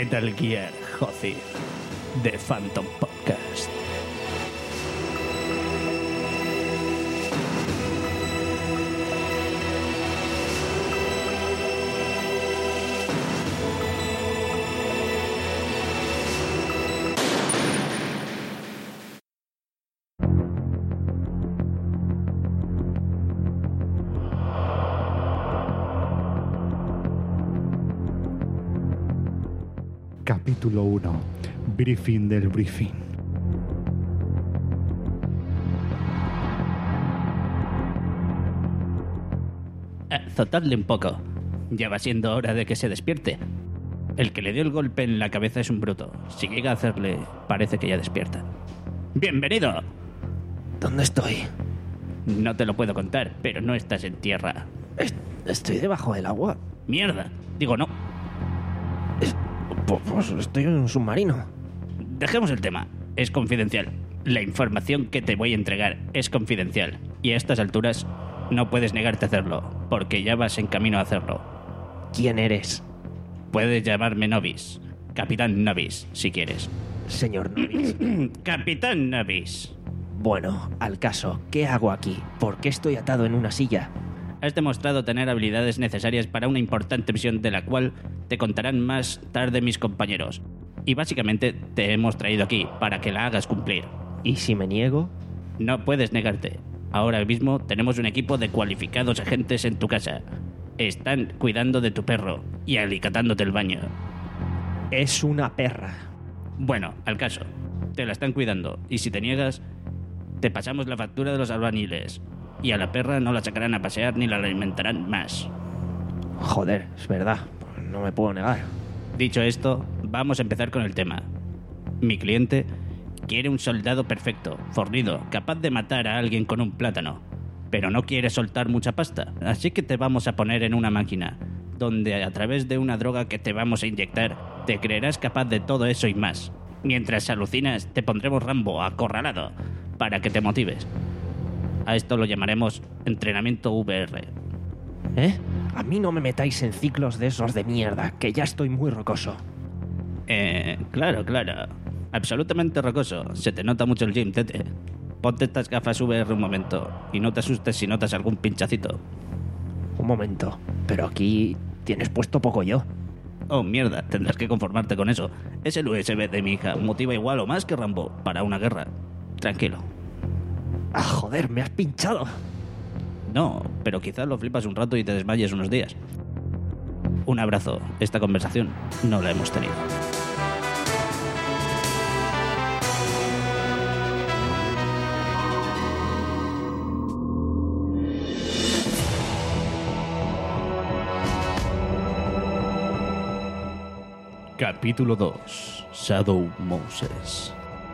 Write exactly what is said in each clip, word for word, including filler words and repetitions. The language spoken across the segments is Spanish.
Metal Gear Hozir de Phantom Podcast. Capítulo uno. Briefing del briefing. Azotadle un poco. Ya va siendo hora de que se despierte. El que le dio el golpe en la cabeza es un bruto. Si llega a hacerle, parece que ya despierta. ¡Bienvenido! ¿Dónde estoy? No te lo puedo contar, pero no estás en tierra. Est- Estoy debajo del agua. ¡Mierda! Digo, no. Es- pu- Pues estoy en un submarino. Dejemos el tema. Es confidencial. La información que te voy a entregar es confidencial. Y a estas alturas no puedes negarte a hacerlo, porque ya vas en camino a hacerlo. ¿Quién eres? Puedes llamarme Novis. Capitán Novis, si quieres. Señor Novis. Capitán Novis. Bueno, al caso, ¿qué hago aquí? ¿Por qué estoy atado en una silla? Has demostrado tener habilidades necesarias para una importante misión de la cual te contarán más tarde mis compañeros. Y básicamente te hemos traído aquí para que la hagas cumplir. ¿Y si me niego? No puedes negarte. Ahora mismo tenemos un equipo de cualificados agentes en tu casa. Están cuidando de tu perro y alicatándote el baño. Es una perra. Bueno, al caso. Te la están cuidando y si te niegas, te pasamos la factura de los albañiles. Y a la perra no la sacarán a pasear ni la alimentarán más. Joder, es verdad. No me puedo negar. Dicho esto, vamos a empezar con el tema. Mi cliente quiere un soldado perfecto, fornido, capaz de matar a alguien con un plátano. Pero no quiere soltar mucha pasta, así que te vamos a poner en una máquina, donde a través de una droga que te vamos a inyectar, te creerás capaz de todo eso y más. Mientras alucinas, te pondremos Rambo acorralado, para que te motives. A esto lo llamaremos entrenamiento V R. ¿Eh? A mí no me metáis en ciclos de esos de mierda, que ya estoy muy rocoso. Eh, claro, claro. Absolutamente rocoso. Se te nota mucho el gym, tete. Ponte estas gafas V R un momento y no te asustes si notas algún pinchacito. Un momento, pero aquí tienes puesto poco yo. Oh, mierda, tendrás que conformarte con eso. Es el U S B de mi hija. Motiva igual o más que Rambo para una guerra. Tranquilo. ¡Ah, joder, me has pinchado! No, pero quizás lo flipas un rato y te desmayes unos días. Un abrazo. Esta conversación no la hemos tenido. Capítulo dos. Shadow Moses.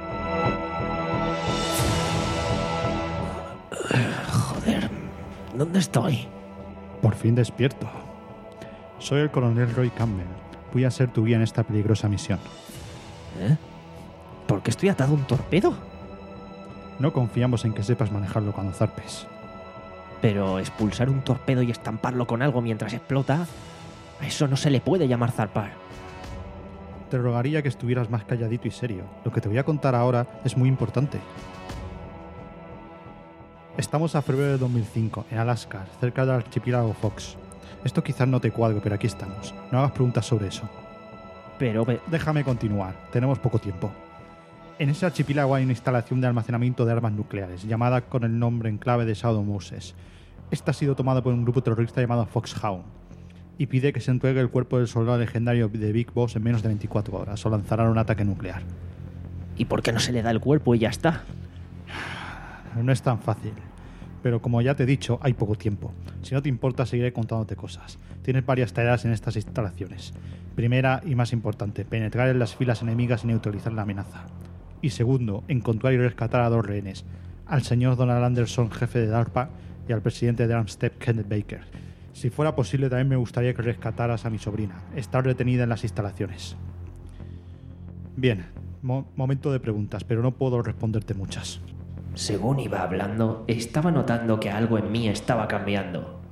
Joder, ¿dónde estoy? Por fin despierto. Soy el coronel Roy Campbell. Voy a ser tu guía en esta peligrosa misión. ¿Eh? ¿Por qué estoy atado a un torpedo? No confiamos en que sepas manejarlo cuando zarpes. Pero expulsar un torpedo y estamparlo con algo mientras explota, a eso no se le puede llamar zarpar. Te rogaría que estuvieras más calladito y serio. Lo que te voy a contar ahora es muy importante. Estamos a febrero de dos mil cinco, en Alaska, cerca del archipiélago Fox. Esto quizás no te cuadre, pero aquí estamos. No hagas preguntas sobre eso. Pero... Be- Déjame continuar, tenemos poco tiempo. En ese archipiélago hay una instalación de almacenamiento de armas nucleares, llamada con el nombre en clave de Shadow Moses. Esta ha sido tomada por un grupo terrorista llamado Foxhound, y pide que se entregue el cuerpo del soldado legendario de Big Boss en menos de veinticuatro horas, o lanzarán un ataque nuclear. ¿Y por qué no se le da el cuerpo y ya está? No es tan fácil, pero como ya te he dicho, hay poco tiempo. Si no te importa, seguiré contándote cosas. Tienes varias tareas en estas instalaciones. Primera y más importante, penetrar en las filas enemigas y neutralizar la amenaza. Y segundo, encontrar y rescatar a dos rehenes, al señor Donald Anderson, jefe de DARPA, y al presidente de Amstep, Kenneth Baker. Si fuera posible, también me gustaría que rescataras a mi sobrina. Está retenida en las instalaciones. Bien, mo- momento de preguntas, pero no puedo responderte muchas. Según iba hablando, estaba notando que algo en mí estaba cambiando.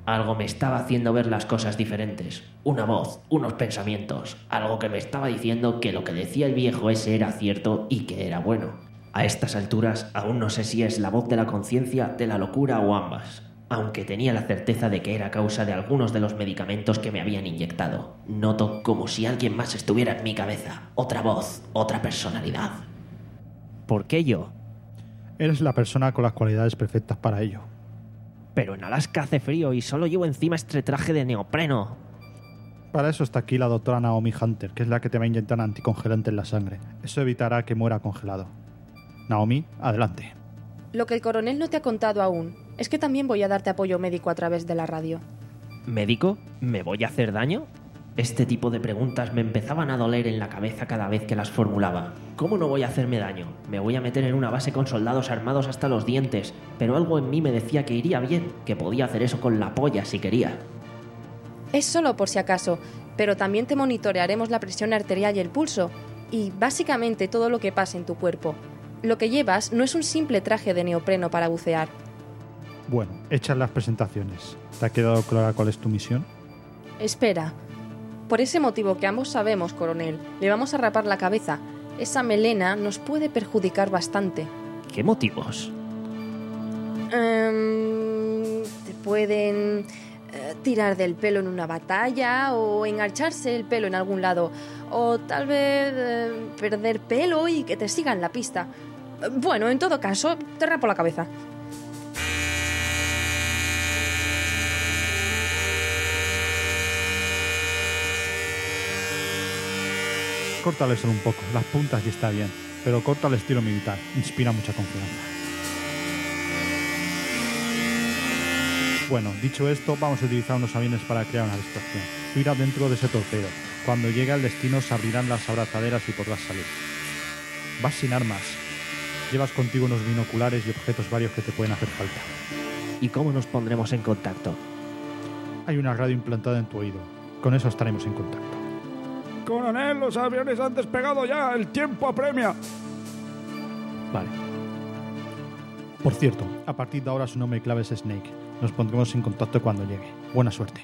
Algo me estaba haciendo ver las cosas diferentes. Una voz, unos pensamientos, algo que me estaba diciendo que lo que decía el viejo ese era cierto y que era bueno. A estas alturas aún no sé si es la voz de la conciencia, de la locura o ambas, aunque tenía la certeza de que era a causa de algunos de los medicamentos que me habían inyectado. Noto como si alguien más estuviera en mi cabeza. Otra voz, otra personalidad. ¿Por qué yo? Eres la persona con las cualidades perfectas para ello. Pero en Alaska hace frío y solo llevo encima este traje de neopreno. Para eso está aquí la doctora Naomi Hunter, que es la que te va a inyectar anticongelante en la sangre. Eso evitará que muera congelado. Naomi, adelante. Lo que el coronel no te ha contado aún es que también voy a darte apoyo médico a través de la radio. ¿Médico? ¿Me voy a hacer daño? Este tipo de preguntas me empezaban a doler en la cabeza cada vez que las formulaba. ¿Cómo no voy a hacerme daño? Me voy a meter en una base con soldados armados hasta los dientes, pero algo en mí me decía que iría bien, que podía hacer eso con la polla si quería. Es solo por si acaso, pero también te monitorearemos la presión arterial y el pulso, y básicamente todo lo que pasa en tu cuerpo. Lo que llevas no es un simple traje de neopreno para bucear. Bueno, hechas las presentaciones. ¿Te ha quedado clara cuál es tu misión? Espera. Por ese motivo que ambos sabemos, coronel, le vamos a rapar la cabeza. Esa melena nos puede perjudicar bastante. ¿Qué motivos? Um, te pueden uh, tirar del pelo en una batalla o engancharse el pelo en algún lado. O tal vez uh, perder pelo y que te sigan la pista. Uh, bueno, en todo caso, te rapo la cabeza. Córtale solo un poco, las puntas y está bien, pero corta al estilo militar, inspira mucha confianza. Bueno, dicho esto, vamos a utilizar unos aviones para crear una distracción. Tú irás dentro de ese torpedo. Cuando llegue al destino se abrirán las abrazaderas y podrás salir. Vas sin armas. Llevas contigo unos binoculares y objetos varios que te pueden hacer falta. ¿Y cómo nos pondremos en contacto? Hay una radio implantada en tu oído. Con eso estaremos en contacto. Coronel, los aviones han despegado ya. El tiempo apremia. Vale. Por cierto, a partir de ahora su nombre clave es Snake. Nos pondremos en contacto cuando llegue. Buena suerte.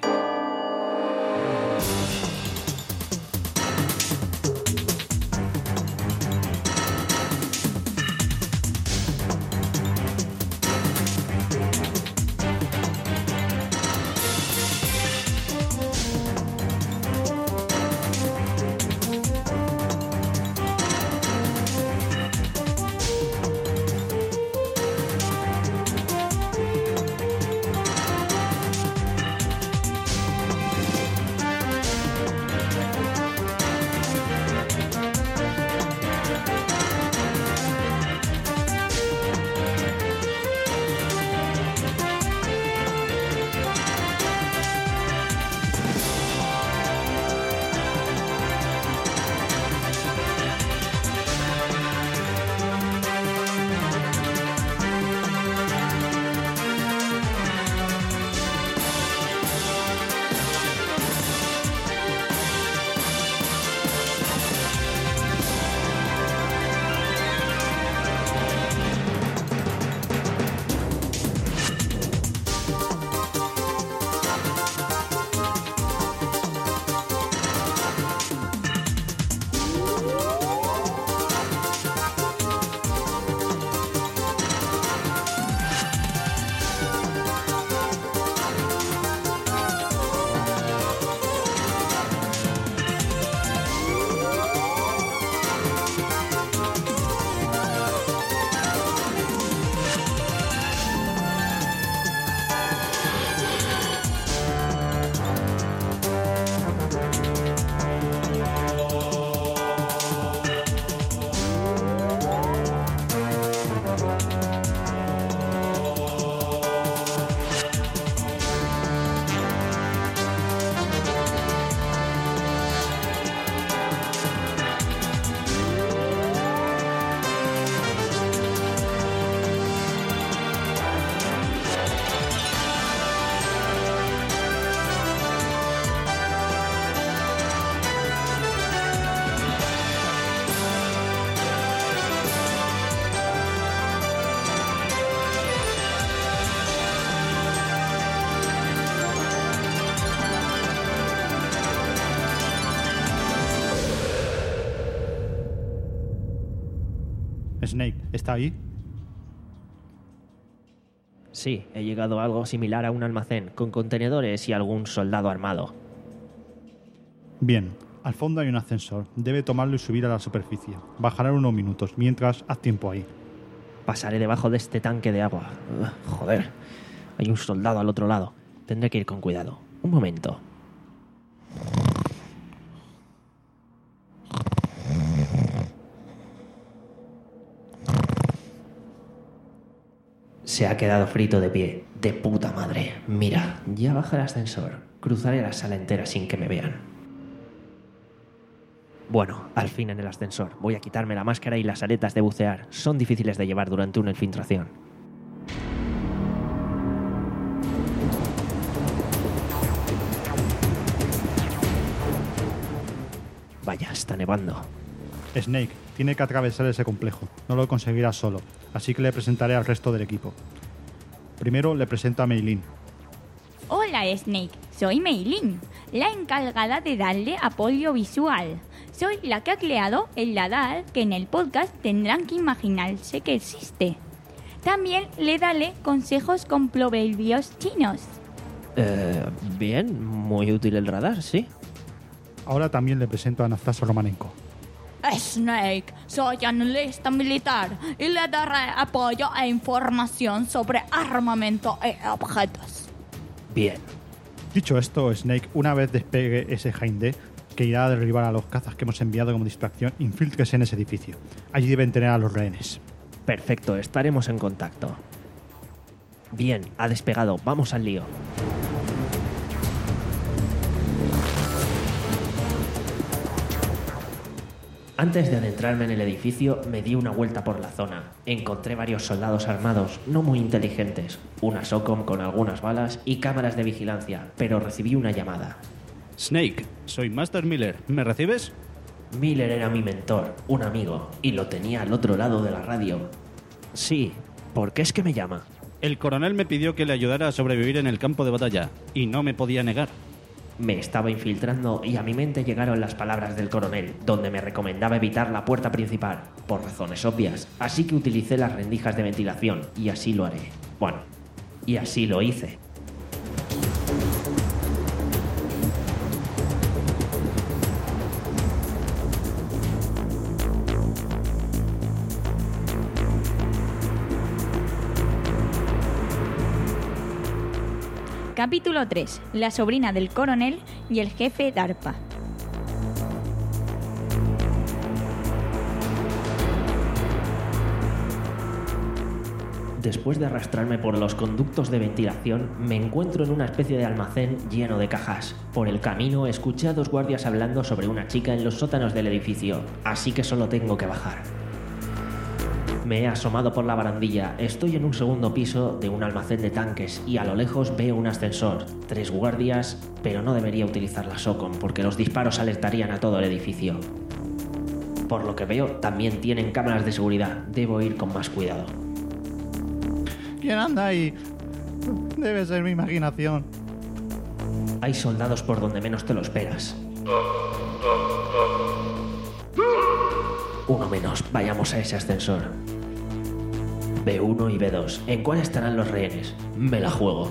Snake, ¿está ahí? Sí, he llegado a algo similar a un almacén, con contenedores y algún soldado armado. Bien, al fondo hay un ascensor. Debe tomarlo y subir a la superficie. Bajará en unos minutos, mientras haz tiempo ahí. Pasaré debajo de este tanque de agua. Ugh, joder, hay un soldado al otro lado. Tendré que ir con cuidado. Un momento. Se ha quedado frito de pie. De puta madre. Mira, ya baja el ascensor. Cruzaré la sala entera sin que me vean. Bueno, al fin en el ascensor. Voy a quitarme la máscara y las aletas de bucear. Son difíciles de llevar durante una infiltración. Vaya, está nevando. Snake, tiene que atravesar ese complejo. No lo conseguirá solo, así que le presentaré al resto del equipo. Primero le presento a Meilin. Hola Snake, soy Meilin, la encargada de darle apoyo visual. Soy la que ha creado el radar que en el podcast tendrán que imaginarse que existe. También le daré consejos con proverbios chinos. Eh, bien, muy útil el radar, sí. Ahora también le presento a Anastasia Romanenko. Snake, soy analista militar y le daré apoyo e información sobre armamento y objetos. Bien. Dicho esto, Snake, una vez despegue ese Hind que irá a derribar a los cazas que hemos enviado como distracción, infíltrese en ese edificio. Allí deben tener a los rehenes. Perfecto, estaremos en contacto. Bien, ha despegado, vamos al lío. Antes de adentrarme en el edificio, me di una vuelta por la zona. Encontré varios soldados armados, no muy inteligentes, una SOCOM con algunas balas y cámaras de vigilancia, pero recibí una llamada. Snake, soy Master Miller. ¿Me recibes? Miller era mi mentor, un amigo, y lo tenía al otro lado de la radio. Sí, ¿por qué es que me llama? El coronel me pidió que le ayudara a sobrevivir en el campo de batalla, y no me podía negar. Me estaba infiltrando y a mi mente llegaron las palabras del coronel, donde me recomendaba evitar la puerta principal, por razones obvias, así que utilicé las rendijas de ventilación, y así lo haré. Bueno, y así lo hice. Capítulo tres. La sobrina del coronel y el jefe DARPA. Después de arrastrarme por los conductos de ventilación, me encuentro en una especie de almacén lleno de cajas. Por el camino escuché a dos guardias hablando sobre una chica en los sótanos del edificio, así que solo tengo que bajar. Me he asomado por la barandilla. Estoy en un segundo piso de un almacén de tanques y a lo lejos veo un ascensor, tres guardias, pero no debería utilizar la SOCOM porque los disparos alertarían a todo el edificio. Por lo que veo, también tienen cámaras de seguridad. Debo ir con más cuidado. ¿Quién anda ahí? Debe ser mi imaginación. Hay soldados por donde menos te lo esperas. Uno menos. Vayamos a ese ascensor. B uno y B dos. ¿En cuál estarán los rehenes? Me la juego.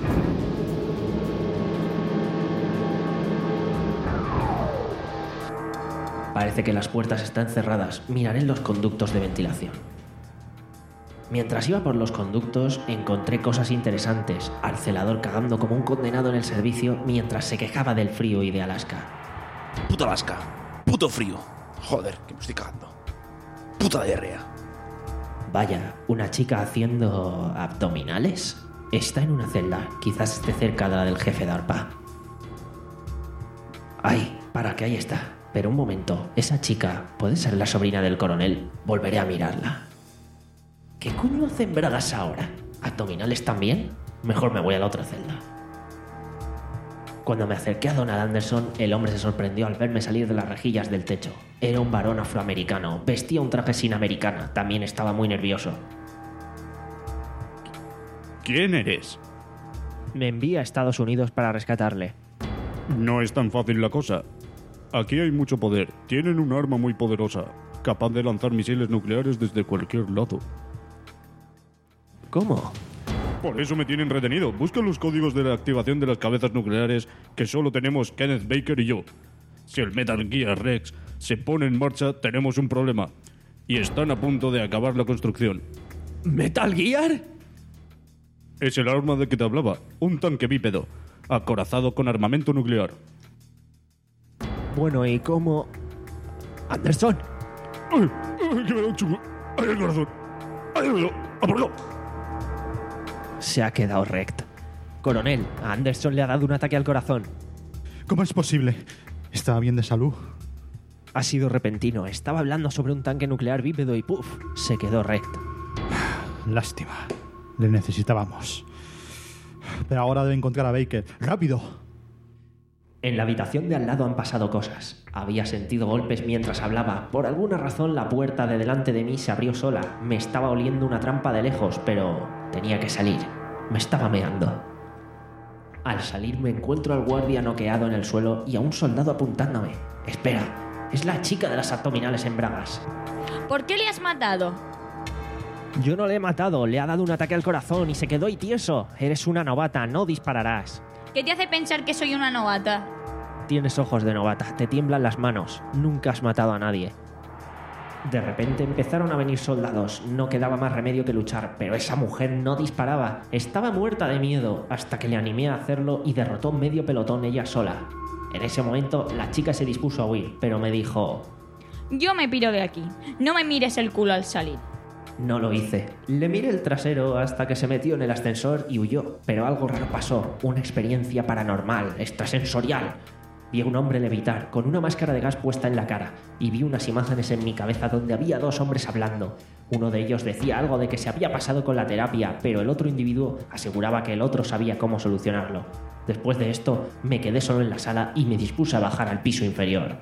Parece que las puertas están cerradas. Miraré los conductos de ventilación. Mientras iba por los conductos, encontré cosas interesantes. Al celador cagando como un condenado en el servicio mientras se quejaba del frío y de Alaska. Puta Alaska. Puto frío. Joder, que me estoy cagando. Puta diarrea. Vaya, ¿una chica haciendo abdominales? Está en una celda, quizás esté cerca de la del jefe DARPA. Ay, para que ahí está. Pero un momento, esa chica puede ser la sobrina del coronel. Volveré a mirarla. ¿Qué coño hacen bragas ahora? ¿Abdominales también? Mejor me voy a la otra celda. Cuando me acerqué a Donald Anderson, el hombre se sorprendió al verme salir de las rejillas del techo. Era un varón afroamericano, vestía un traje sin americana, también estaba muy nervioso. ¿Quién eres? Me envía a Estados Unidos para rescatarle. No es tan fácil la cosa. Aquí hay mucho poder. Tienen un arma muy poderosa. capaz de lanzar misiles nucleares desde cualquier lado. ¿Cómo? Por eso me tienen retenido. Busca los códigos de la activación de las cabezas nucleares que solo tenemos Kenneth Baker y yo. Si el Metal Gear Rex se pone en marcha, tenemos un problema. Y están a punto de acabar la construcción. ¿Metal Gear? Es el arma de que te hablaba. Un tanque bípedo, acorazado con armamento nuclear. Bueno, ¿y cómo...? ¡Anderson! ¡Ay! ¡Ay, que me da un chungo! ¡Ay, el corazón! ¡Ay, Dios! ¡Apagado! Se ha quedado recto. Coronel, a Anderson le ha dado un ataque al corazón. ¿Cómo es posible? ¿Estaba bien de salud? Ha sido repentino. Estaba hablando sobre un tanque nuclear bípedo y ¡puf! Se quedó recto. Lástima. Le necesitábamos. Pero ahora debe encontrar a Baker. ¡Rápido! En la habitación de al lado han pasado cosas. Había sentido golpes mientras hablaba. Por alguna razón la puerta de delante de mí se abrió sola. Me estaba oliendo una trampa de lejos, pero tenía que salir. Me estaba meando. Al salir me encuentro al guardia noqueado en el suelo y a un soldado apuntándome. Espera, es la chica de las abdominales en bragas. ¿Por qué le has matado? Yo no le he matado, le ha dado un ataque al corazón y se quedó ahí tieso. Eres una novata, no dispararás. ¿Qué te hace pensar que soy una novata? Tienes ojos de novata, te tiemblan las manos. Nunca has matado a nadie. De repente empezaron a venir soldados. No quedaba más remedio que luchar, pero esa mujer no disparaba. Estaba muerta de miedo, hasta que le animé a hacerlo y derrotó medio pelotón ella sola. En ese momento la chica se dispuso a huir, pero me dijo... Yo me piro de aquí. No me mires el culo al salir. No lo hice. Le miré el trasero hasta que se metió en el ascensor y huyó. Pero algo raro pasó. Una experiencia paranormal, extrasensorial. Vi a un hombre levitar, con una máscara de gas puesta en la cara, y vi unas imágenes en mi cabeza donde había dos hombres hablando. Uno de ellos decía algo de que se había pasado con la terapia, pero el otro individuo aseguraba que el otro sabía cómo solucionarlo. Después de esto, me quedé solo en la sala y me dispuse a bajar al piso inferior.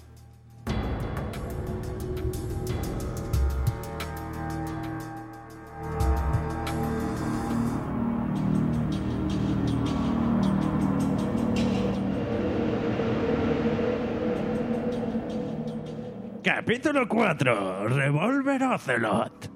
Capítulo cuatro. Revolver Ocelot.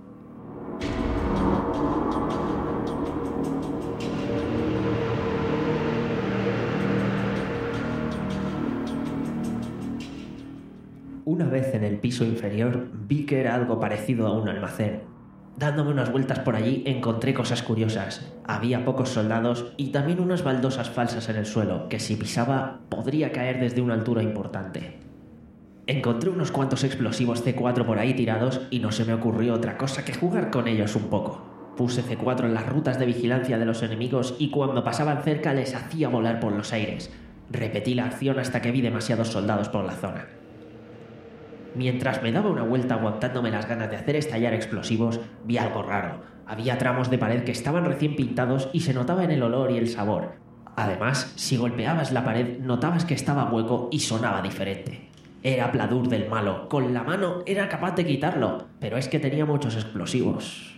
Una vez en el piso inferior, vi que era algo parecido a un almacén. Dándome unas vueltas por allí, encontré cosas curiosas. Había pocos soldados y también unas baldosas falsas en el suelo, que si pisaba, podría caer desde una altura importante. Encontré unos cuantos explosivos ce cuatro por ahí tirados y no se me ocurrió otra cosa que jugar con ellos un poco. Puse ce cuatro en las rutas de vigilancia de los enemigos y cuando pasaban cerca les hacía volar por los aires. Repetí la acción hasta que vi demasiados soldados por la zona. Mientras me daba una vuelta aguantándome las ganas de hacer estallar explosivos, vi algo raro. Había tramos de pared que estaban recién pintados y se notaba en el olor y el sabor. Además, si golpeabas la pared, notabas que estaba hueco y sonaba diferente. Era pladur del malo. Con la mano era capaz de quitarlo, pero es que tenía muchos explosivos.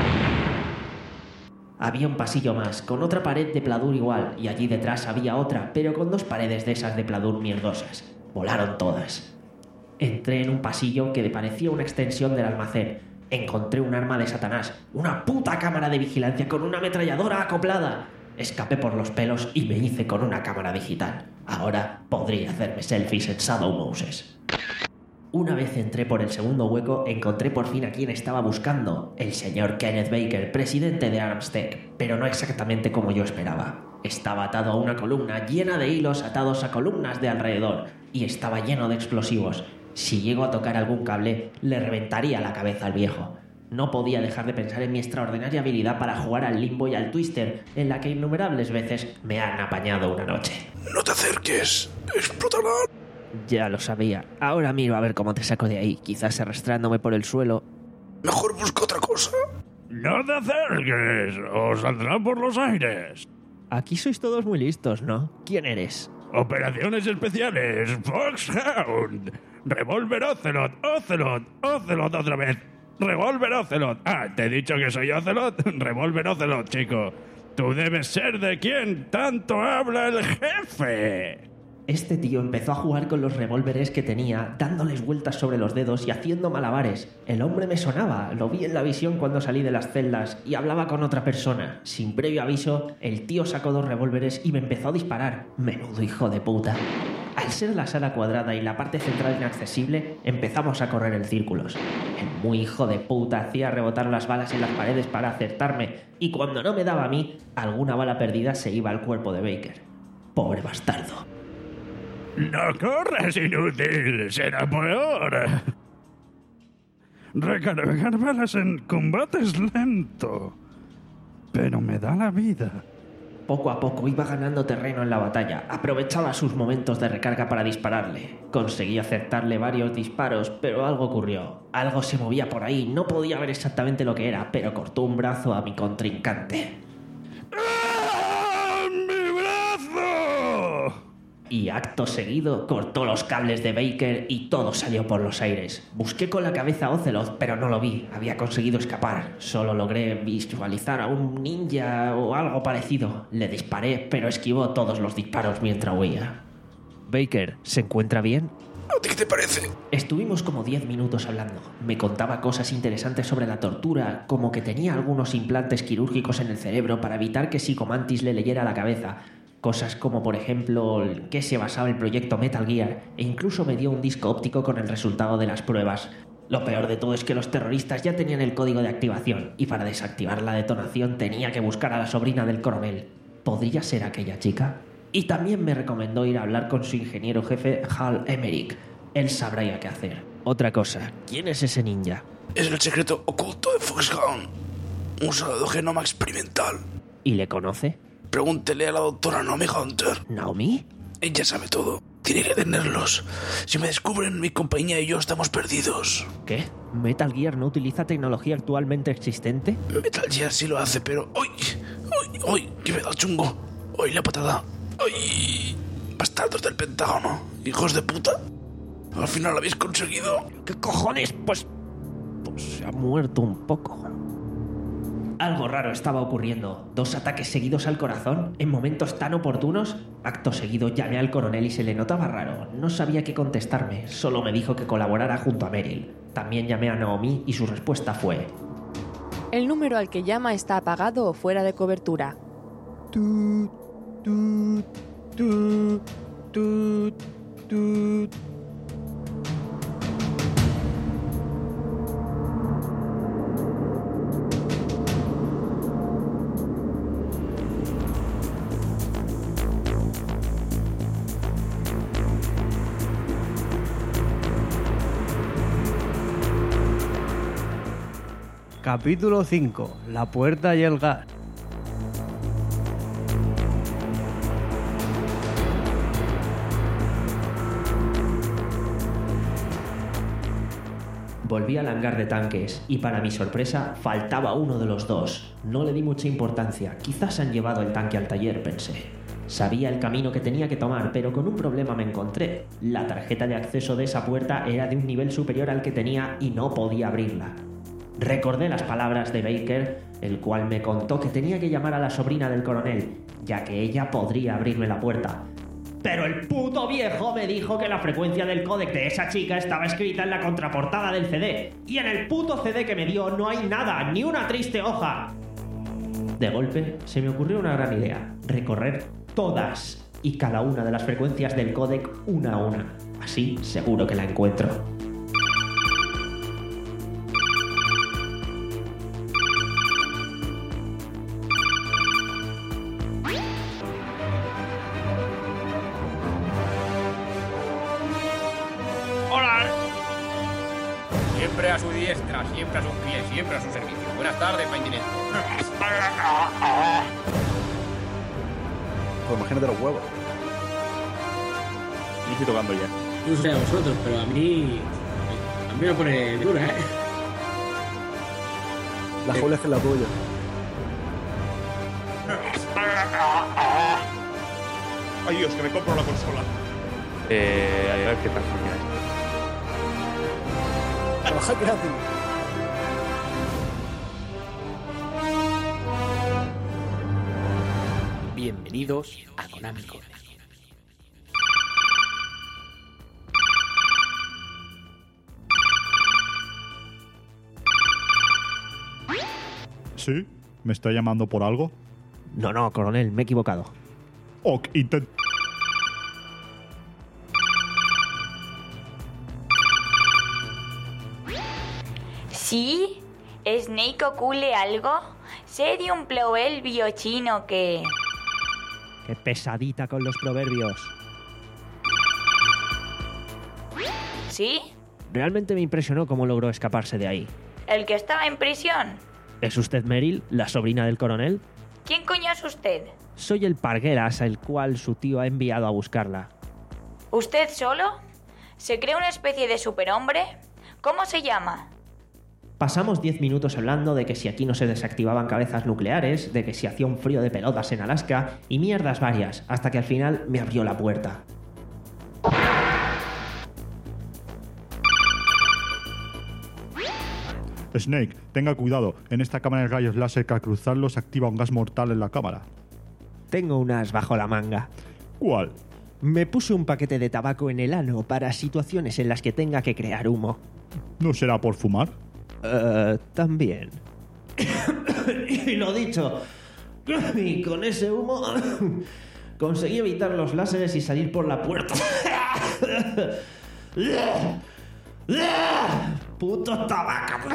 Había un pasillo más, con otra pared de pladur igual, y allí detrás había otra, pero con dos paredes de esas de pladur mierdosas. Volaron todas. Entré en un pasillo que parecía una extensión del almacén. Encontré un arma de Satanás, una puta cámara de vigilancia con una ametralladora acoplada. Escapé por los pelos y me hice con una cámara digital. Ahora podría hacerme selfies en Shadow Moses. Una vez entré por el segundo hueco, encontré por fin a quien estaba buscando, el señor Kenneth Baker, presidente de Armstead, pero no exactamente como yo esperaba. Estaba atado a una columna llena de hilos atados a columnas de alrededor y estaba lleno de explosivos. Si llego a tocar algún cable, le reventaría la cabeza al viejo. No podía dejar de pensar en mi extraordinaria habilidad para jugar al limbo y al twister, en la que innumerables veces me han apañado una noche. No te acerques, explotará. Ya lo sabía. Ahora miro a ver cómo te saco de ahí, quizás arrastrándome por el suelo. Mejor busca otra cosa. No te acerques, o saldrá por los aires. Aquí sois todos muy listos, ¿no? ¿Quién eres? Operaciones especiales, Foxhound. Revolver Ocelot, Ocelot, Ocelot otra vez. Revolver Ocelot. Ah, te he dicho que soy Ocelot. Revolver Ocelot, chico. Tú debes ser de quien tanto habla el jefe. Este tío empezó a jugar con los revólveres que tenía, dándoles vueltas sobre los dedos y haciendo malabares. El hombre me sonaba, lo vi en la visión cuando salí de las celdas y hablaba con otra persona. Sin previo aviso, el tío sacó dos revólveres y me empezó a disparar. Menudo hijo de puta. Al ser la sala cuadrada y la parte central inaccesible, empezamos a correr en círculos. El muy hijo de puta hacía rebotar las balas en las paredes para acertarme, y cuando no me daba a mí, alguna bala perdida se iba al cuerpo de Baker. Pobre bastardo. No corras, inútil, será peor. Recargar balas en combate es lento, pero me da la vida. Poco a poco iba ganando terreno en la batalla. Aprovechaba sus momentos de recarga para dispararle. Conseguí acertarle varios disparos, pero algo ocurrió. Algo se movía por ahí. No podía ver exactamente lo que era, pero cortó un brazo a mi contrincante. ¡Ah, mi brazo! Y acto seguido cortó los cables de Baker y todo salió por los aires. Busqué con la cabeza a Ocelot, pero no lo vi. Había conseguido escapar. Solo logré visualizar a un ninja o algo parecido. Le disparé, pero esquivó todos los disparos mientras huía. Baker, ¿se encuentra bien? ¿A ti qué te parece? Estuvimos como diez minutos hablando. Me contaba cosas interesantes sobre la tortura, como que tenía algunos implantes quirúrgicos en el cerebro para evitar que Psycho Mantis le leyera la cabeza. Cosas como, por ejemplo, en qué se basaba el proyecto Metal Gear, e incluso me dio un disco óptico con el resultado de las pruebas. Lo peor de todo es que los terroristas ya tenían el código de activación, y para desactivar la detonación tenía que buscar a la sobrina del coronel. ¿Podría ser aquella chica? Y también me recomendó ir a hablar con su ingeniero jefe, Hal Emmerich. Él sabría qué hacer. Otra cosa, ¿quién es ese ninja? Es el secreto oculto de Foxhound. Un soldado genoma experimental. ¿Y le conoce? Pregúntele a la doctora Naomi Hunter. ¿Naomi? Ella sabe todo. Tiene que tenerlos. Si me descubren, mi compañía y yo estamos perdidos. ¿Qué? ¿Metal Gear no utiliza tecnología actualmente existente? Metal Gear sí lo hace, pero... ¡Uy! ¡Uy! ¡Uy! ¡Que me da chungo! ¡Uy, la patada! ¡Uy! Bastardos del Pentágono. ¡Hijos de puta! Al final lo habéis conseguido. ¿Qué cojones? Pues... Pues se ha muerto un poco. Algo raro estaba ocurriendo. Dos ataques seguidos al corazón, en momentos tan oportunos. Acto seguido llamé al coronel y se le notaba raro. No sabía qué contestarme, solo me dijo que colaborara junto a Meryl. También llamé a Naomi y su respuesta fue: El número al que llama está apagado o fuera de cobertura. Tut, tut, tut, tut, tut. Capítulo cinco. La puerta y el gas. Volví al hangar de tanques y para mi sorpresa faltaba uno de los dos. No le di mucha importancia, quizás han llevado el tanque al taller, pensé. Sabía el camino que tenía que tomar, pero con un problema me encontré. La tarjeta de acceso de esa puerta era de un nivel superior al que tenía y no podía abrirla. Recordé las palabras de Baker, el cual me contó que tenía que llamar a la sobrina del coronel, ya que ella podría abrirme la puerta. Pero el puto viejo me dijo que la frecuencia del códec de esa chica estaba escrita en la contraportada del C D. Y en el puto C D que me dio no hay nada, ni una triste hoja. De golpe se me ocurrió una gran idea: recorrer todas y cada una de las frecuencias del códec una a una. Así seguro que la encuentro. Siempre a su diestra, siempre a sus pies, siempre a su servicio. Buenas tardes, Maintinente. Pues imagínate los huevos. Yo estoy tocando ya. No sé a vosotros, pero a mí... A mí me pone dura, ¿eh? La jaula es que es la tuya. Ay, Dios, que me compro la consola. Eh, a ver qué tal funciona. Trabajar gratis. Bienvenidos a Konami Code. ¿Sí? ¿Me está llamando por algo? No, no, coronel, me he equivocado. Ok, intent... ¿Sí? ¿Snake ocule algo? Sé de un proverbio chino que... Qué pesadita con los proverbios. ¿Sí? Realmente me impresionó cómo logró escaparse de ahí. ¿El que estaba en prisión? ¿Es usted Meryl, la sobrina del coronel? ¿Quién coño es usted? Soy el parguelas al cual su tío ha enviado a buscarla. ¿Usted solo? ¿Se cree una especie de superhombre? ¿Cómo se llama? Pasamos diez minutos hablando de que si aquí no se desactivaban cabezas nucleares, de que si hacía un frío de pelotas en Alaska y mierdas varias, hasta que al final me abrió la puerta. Snake, tenga cuidado. En esta cámara de rayos láser que al cruzarlos se activa un gas mortal en la cámara. Tengo unas bajo la manga. ¿Cuál? Me puse un paquete de tabaco en el ano para situaciones en las que tenga que crear humo. ¿No será por fumar? Uh, también. Y lo dicho, y con ese humo conseguí evitar los láseres y salir por la puerta. ¡Puto tabaco!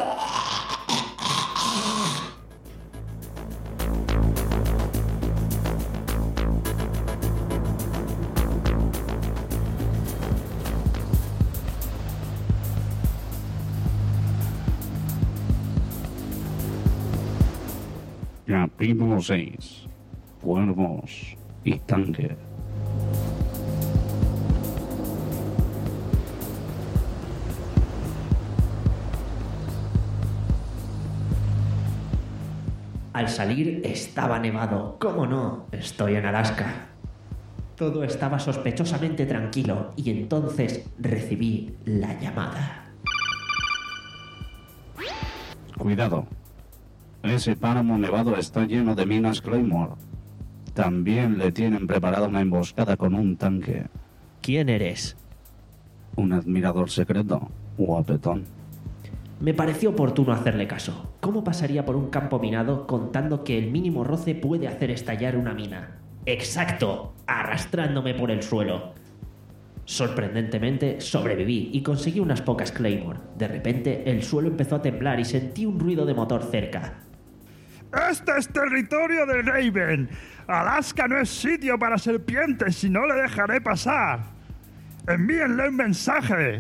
Capítulo seis. Cuervos y tanque. Al salir estaba nevado. ¿Cómo no? Estoy en Alaska. Todo estaba sospechosamente tranquilo y entonces recibí la llamada. Cuidado. Ese páramo nevado está lleno de minas Claymore. También le tienen preparada una emboscada con un tanque. ¿Quién eres? Un admirador secreto, guapetón. Me pareció oportuno hacerle caso. ¿Cómo pasaría por un campo minado contando que el mínimo roce puede hacer estallar una mina? ¡Exacto! Arrastrándome por el suelo. Sorprendentemente, sobreviví y conseguí unas pocas Claymore. De repente, el suelo empezó a temblar y sentí un ruido de motor cerca. ¡Este es territorio de Raven! Alaska no es sitio para serpientes y no le dejaré pasar. ¡Envíenle un mensaje!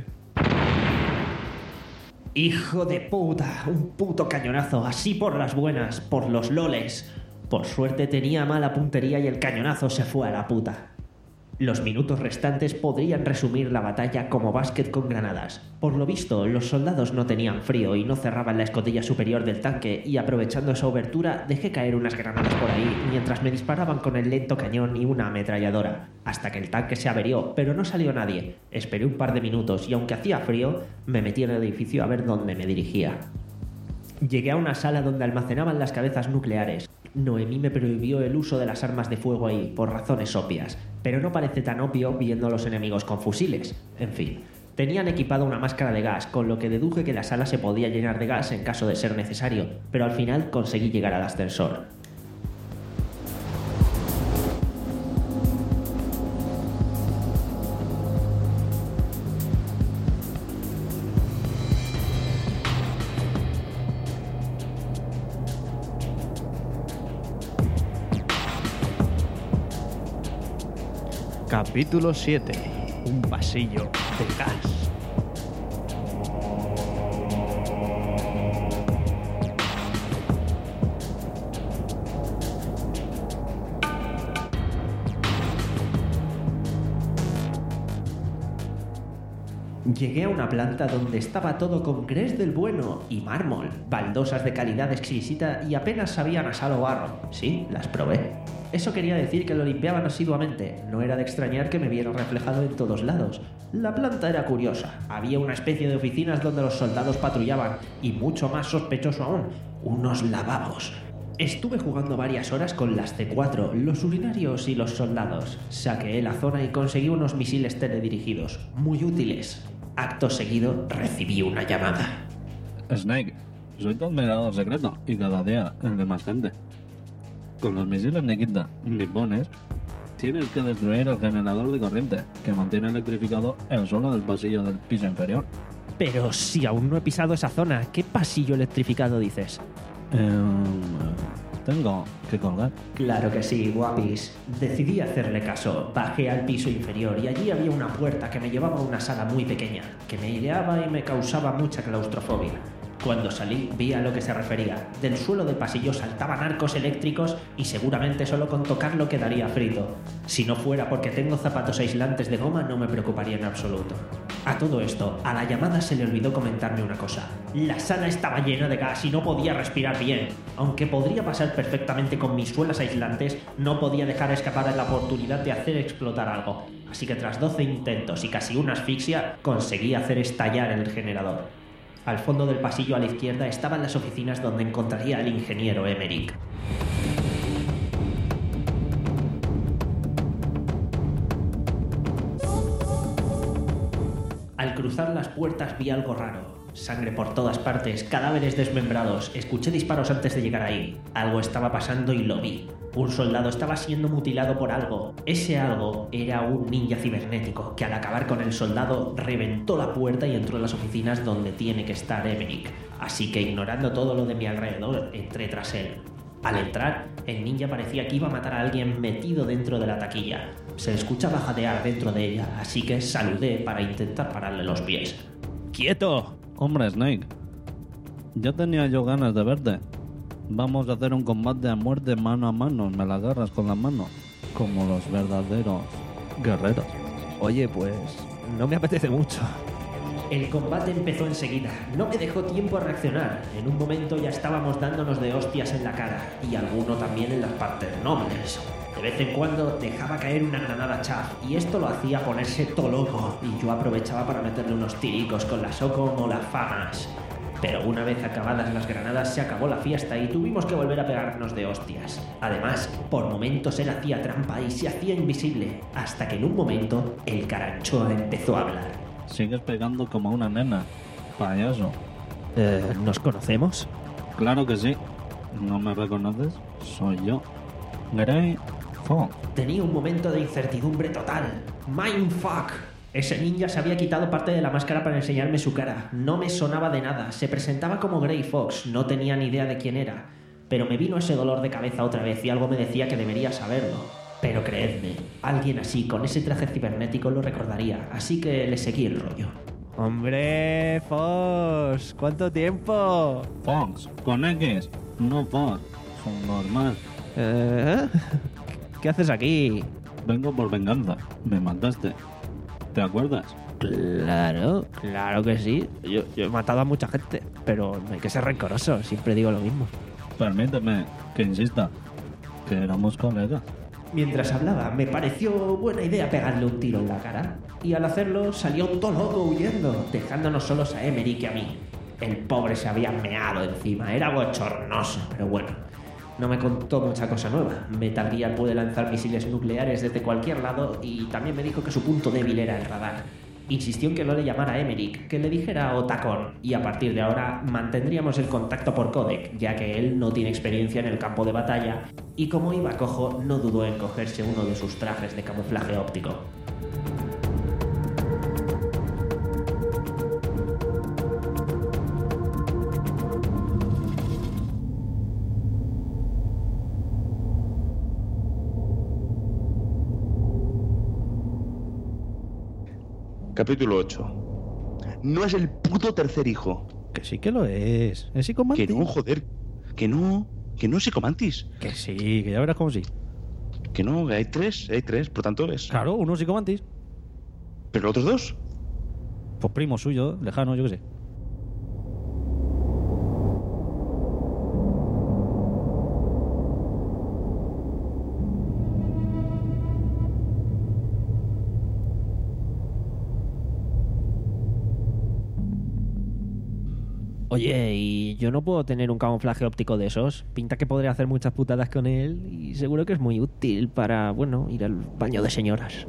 ¡Hijo de puta! Un puto cañonazo, así por las buenas, por los loles. Por suerte tenía mala puntería y el cañonazo se fue a la puta. Los minutos restantes podrían resumir la batalla como básquet con granadas. Por lo visto, los soldados no tenían frío y no cerraban la escotilla superior del tanque, y aprovechando esa obertura dejé caer unas granadas por ahí mientras me disparaban con el lento cañón y una ametralladora, hasta que el tanque se averió, pero no salió nadie. Esperé un par de minutos y aunque hacía frío, me metí en el edificio a ver dónde me dirigía. Llegué a una sala donde almacenaban las cabezas nucleares. Noemí me prohibió el uso de las armas de fuego ahí, por razones obvias, pero no parece tan obvio viendo a los enemigos con fusiles. En fin, tenían equipada una máscara de gas, con lo que deduje que la sala se podía llenar de gas en caso de ser necesario, pero al final conseguí llegar al ascensor. Capítulo siete. Un pasillo de gas. Llegué a una planta donde estaba todo con grés del bueno y mármol, baldosas de calidad exquisita y apenas sabían a sal o barro. Sí, las probé. Eso quería decir que lo limpiaban asiduamente. No era de extrañar que me viera reflejado en todos lados. La planta era curiosa. Había una especie de oficinas donde los soldados patrullaban y, mucho más sospechoso aún, unos lavabos. Estuve jugando varias horas con las C cuatro, los urinarios y los soldados. Saqueé la zona y conseguí unos misiles teledirigidos, muy útiles. Acto seguido recibí una llamada. Snake, Soy tu admirador secreto y cada día el de más gente. Con los misiles Nikita nipones, tienes que destruir el generador de corriente que mantiene electrificado el suelo del pasillo del piso inferior. Pero si aún no he pisado esa zona, ¿qué pasillo electrificado dices? Eh, tengo que colgar. Claro que sí, guapis. Decidí hacerle caso. Bajé al piso inferior y allí había una puerta que me llevaba a una sala muy pequeña, que me aireaba y me causaba mucha claustrofobia. Cuando salí, vi a lo que se refería. Del suelo del pasillo saltaban arcos eléctricos y seguramente solo con tocarlo quedaría frito. Si no fuera porque tengo zapatos aislantes de goma, no me preocuparía en absoluto. A todo esto, a la llamada se le olvidó comentarme una cosa. La sala estaba llena de gas y no podía respirar bien. Aunque podría pasar perfectamente con mis suelas aislantes, no podía dejar escapar la oportunidad de hacer explotar algo. Así que tras doce intentos y casi una asfixia, conseguí hacer estallar el generador. Al fondo del pasillo a la izquierda estaban las oficinas donde encontraría al ingeniero Emmerich. Al cruzar las puertas vi algo raro. Sangre por todas partes, cadáveres desmembrados. Escuché disparos antes de llegar ahí. Algo estaba pasando y lo vi. Un soldado estaba siendo mutilado por algo. Ese algo era un ninja cibernético que al acabar con el soldado reventó la puerta y entró en las oficinas donde tiene que estar Emmerich. Así que ignorando todo lo de mi alrededor, entré tras él. Al entrar, el ninja parecía que iba a matar a alguien metido dentro de la taquilla. Se escuchaba jadear dentro de ella, así que saludé para intentar pararle los pies. ¡Quieto! Hombre, Snake, ya tenía yo ganas de verte. Vamos a hacer un combate a muerte mano a mano. Me la agarras con las manos, como los verdaderos guerreros. Oye, pues no me apetece mucho. El combate empezó enseguida. No me dejó tiempo a reaccionar. En un momento ya estábamos dándonos de hostias en la cara y alguno también en las partes nobles. De vez en cuando dejaba caer una granada chaff y esto lo hacía ponerse todo loco y yo aprovechaba para meterle unos tiricos con la Socom o las famas. Pero una vez acabadas las granadas se acabó la fiesta y tuvimos que volver a pegarnos de hostias. Además, por momentos él hacía trampa y se hacía invisible, hasta que en un momento el Caranchoa empezó a hablar. Sigues pegando como una nena, payaso. Eh, ¿Nos conocemos? Claro que sí. ¿No me reconoces? Soy yo. Grey Fox. Tenía un momento de incertidumbre total. Mindfuck. Ese ninja se había quitado parte de la máscara para enseñarme su cara. No me sonaba de nada. Se presentaba como Grey Fox. No tenía ni idea de quién era. Pero me vino ese dolor de cabeza otra vez y algo me decía que debería saberlo. Pero creedme, alguien así, con ese traje cibernético, lo recordaría. Así que le seguí el rollo. ¡Hombre, Fox! ¿Cuánto tiempo? Fox, con X, no Fox. Son normal. ¿Eh? ¿Qué haces aquí? Vengo por venganza. Me mataste. ¿Te acuerdas? Claro, claro que sí. Yo, yo he matado a mucha gente, pero no hay que ser rencoroso. Siempre digo lo mismo. Permíteme que insista, que éramos colegas. Mientras hablaba, me pareció buena idea pegarle un tiro en la cara. Y al hacerlo, salió todo loco huyendo, dejándonos solos a Emmerich y a mí. El pobre se había meado encima, era bochornoso, pero bueno. No me contó mucha cosa nueva. Metal Gear puede lanzar misiles nucleares desde cualquier lado y también me dijo que su punto débil era el radar. Insistió en que no le llamara a Emmerich, que le dijera Otacon, y a partir de ahora mantendríamos el contacto por codec, ya que él no tiene experiencia en el campo de batalla, y como iba cojo, no dudó en cogerse uno de sus trajes de camuflaje óptico. Capítulo ocho. No es el puto tercer hijo. Que sí que lo es. Es Psicomantis. Que no, joder. Que no. Que no es Psicomantis. Que sí, que ya verás cómo sí. Que no, que hay tres. Hay tres, por tanto es. Claro, uno es Psicomantis. ¿Pero los otros dos? Pues primo suyo, lejano, yo qué sé. Oye, ¿y yo no puedo tener un camuflaje óptico de esos? Pinta que podré hacer muchas putadas con él y seguro que es muy útil para, bueno, ir al baño de señoras.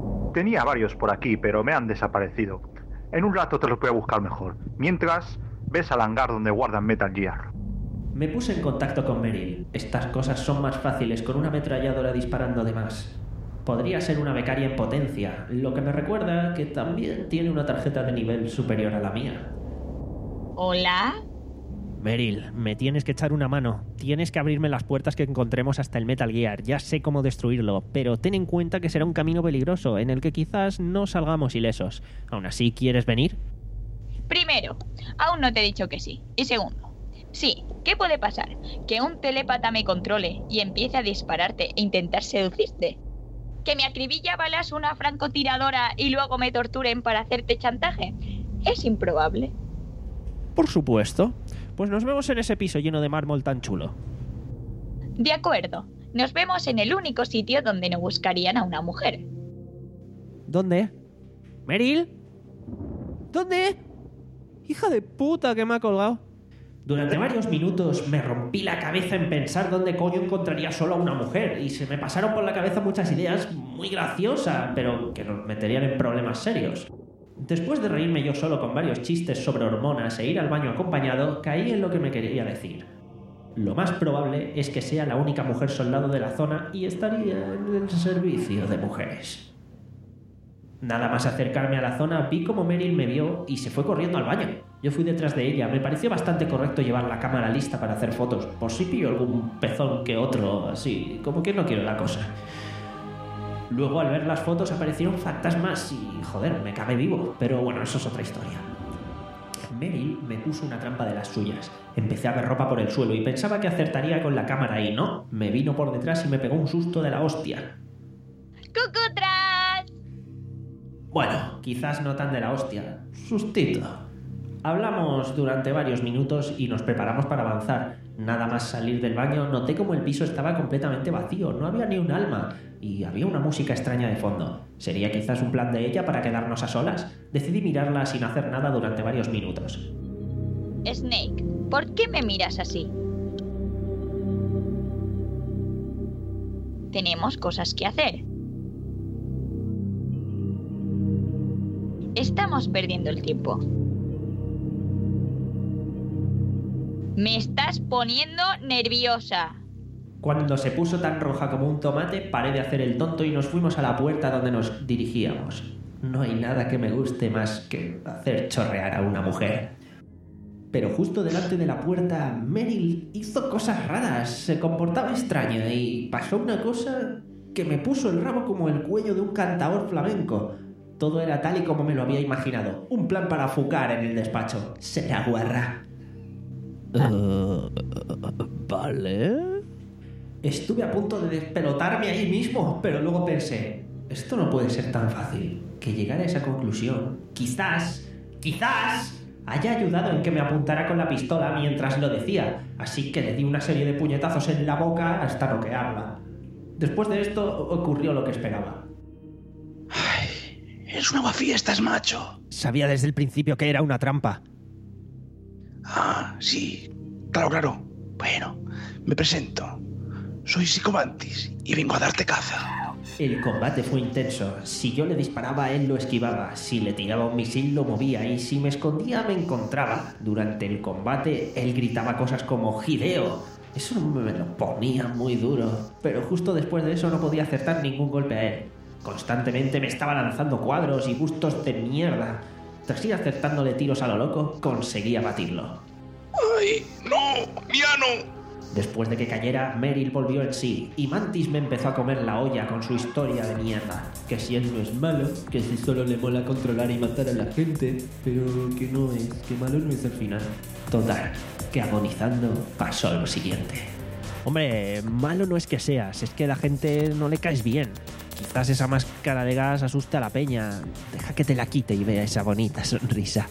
Tenía varios por aquí, pero me han desaparecido. En un rato te los voy a buscar mejor. Mientras, ves al hangar donde guardan Metal Gear. Me puse en contacto con Meryl. Estas cosas son más fáciles con una ametralladora disparando de más. Podría ser una becaria en potencia, lo que me recuerda que también tiene una tarjeta de nivel superior a la mía. ¿Hola? Meryl, me tienes que echar una mano. Tienes que abrirme las puertas que encontremos hasta el Metal Gear. Ya sé cómo destruirlo, pero ten en cuenta que será un camino peligroso, en el que quizás no salgamos ilesos. Aún así, ¿quieres venir? Primero, aún no te he dicho que sí. Y segundo, sí, ¿qué puede pasar? Que un telépata me controle y empiece a dispararte e intentar seducirte. ¿Que me acribille a balas una francotiradora y luego me torturen para hacerte chantaje? Es improbable. Por supuesto. Pues nos vemos en ese piso lleno de mármol tan chulo. De acuerdo. Nos vemos en el único sitio donde no buscarían a una mujer. ¿Dónde? ¿Meryl? ¿Dónde? Hija de puta que me ha colgado. Durante varios minutos me rompí la cabeza en pensar dónde coño encontraría solo a una mujer y se me pasaron por la cabeza muchas ideas muy graciosas, pero que nos meterían en problemas serios. Después de reírme yo solo con varios chistes sobre hormonas e ir al baño acompañado, caí en lo que me quería decir. Lo más probable es que sea la única mujer soldado de la zona y estaría en el servicio de mujeres. Nada más acercarme a la zona, vi como Meryl me vio y se fue corriendo al baño. Yo fui detrás de ella. Me pareció bastante correcto llevar la cámara lista para hacer fotos, por si pillo algún pezón que otro, así, como que no quiero la cosa. Luego, al ver las fotos, aparecieron fantasmas y, joder, me cagué vivo. Pero bueno, eso es otra historia. Meryl me puso una trampa de las suyas. Empecé a ver ropa por el suelo y pensaba que acertaría con la cámara y no. Me vino por detrás y me pegó un susto de la hostia. ¡Cucutras! Bueno, quizás no tan de la hostia. Sustito. Hablamos durante varios minutos y nos preparamos para avanzar. Nada más salir del baño, noté como el piso estaba completamente vacío. No había ni un alma. Y había una música extraña de fondo. ¿Sería quizás un plan de ella para quedarnos a solas? Decidí mirarla sin hacer nada durante varios minutos. Snake, ¿por qué me miras así? Tenemos cosas que hacer. Estamos perdiendo el tiempo. Me estás poniendo nerviosa. Cuando se puso tan roja como un tomate, paré de hacer el tonto y nos fuimos a la puerta donde nos dirigíamos. No hay nada que me guste más que hacer chorrear a una mujer. Pero justo delante de la puerta, Meryl hizo cosas raras, se comportaba extraña y pasó una cosa que me puso el rabo como el cuello de un cantador flamenco. Todo era tal y como me lo había imaginado. Un plan para fucar en el despacho. Será guarra. Uh, vale. Estuve a punto de despelotarme ahí mismo, pero luego pensé, esto no puede ser tan fácil. Que llegar a esa conclusión, quizás, quizás, haya ayudado en que me apuntara con la pistola mientras lo decía, así que le di una serie de puñetazos en la boca hasta noquearla. Después de esto ocurrió lo que esperaba. Ay, es un aguafiestas, macho. Sabía desde el principio que era una trampa. Ah, sí, claro, claro. Bueno, me presento. Soy Psicomantis y vengo a darte caza. El combate fue intenso. Si yo le disparaba, él lo esquivaba. Si le tiraba un misil, lo movía. Y si me escondía, me encontraba. Durante el combate, él gritaba cosas como ¡Hideo! Eso me lo ponía muy duro. Pero justo después de eso no podía acertar ningún golpe a él. Constantemente me estaba lanzando cuadros y bustos de mierda. Tras ir acertándole tiros a lo loco, conseguí abatirlo. ¡Ay, no! ¡Mi ano! Después de que cayera, Meryl volvió en sí, y Mantis me empezó a comer la olla con su historia de mierda. Que si él no es malo, que si solo le mola controlar y matar a la gente, pero que no es, que malo no es el final. Total, que agonizando pasó lo siguiente. Hombre, malo no es que seas, es que a la gente no le caes bien. Quizás esa máscara de gas asuste a la peña. Deja que te la quite y vea esa bonita sonrisa.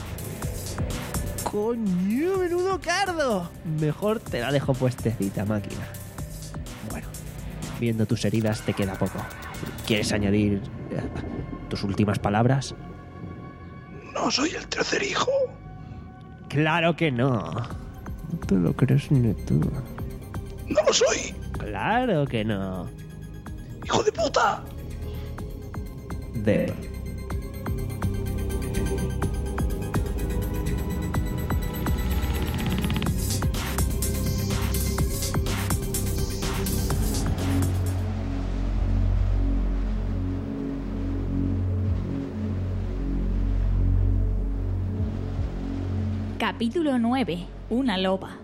¡Coño, menudo cardo! Mejor te la dejo puestecita, máquina. Bueno, viendo tus heridas te queda poco. ¿Quieres añadir eh, tus últimas palabras? No soy el tercer hijo. ¡Claro que no! No te lo crees ni tú. ¡No lo soy! ¡Claro que no! ¡Hijo de puta! Deb. Capítulo nueve. Una loba.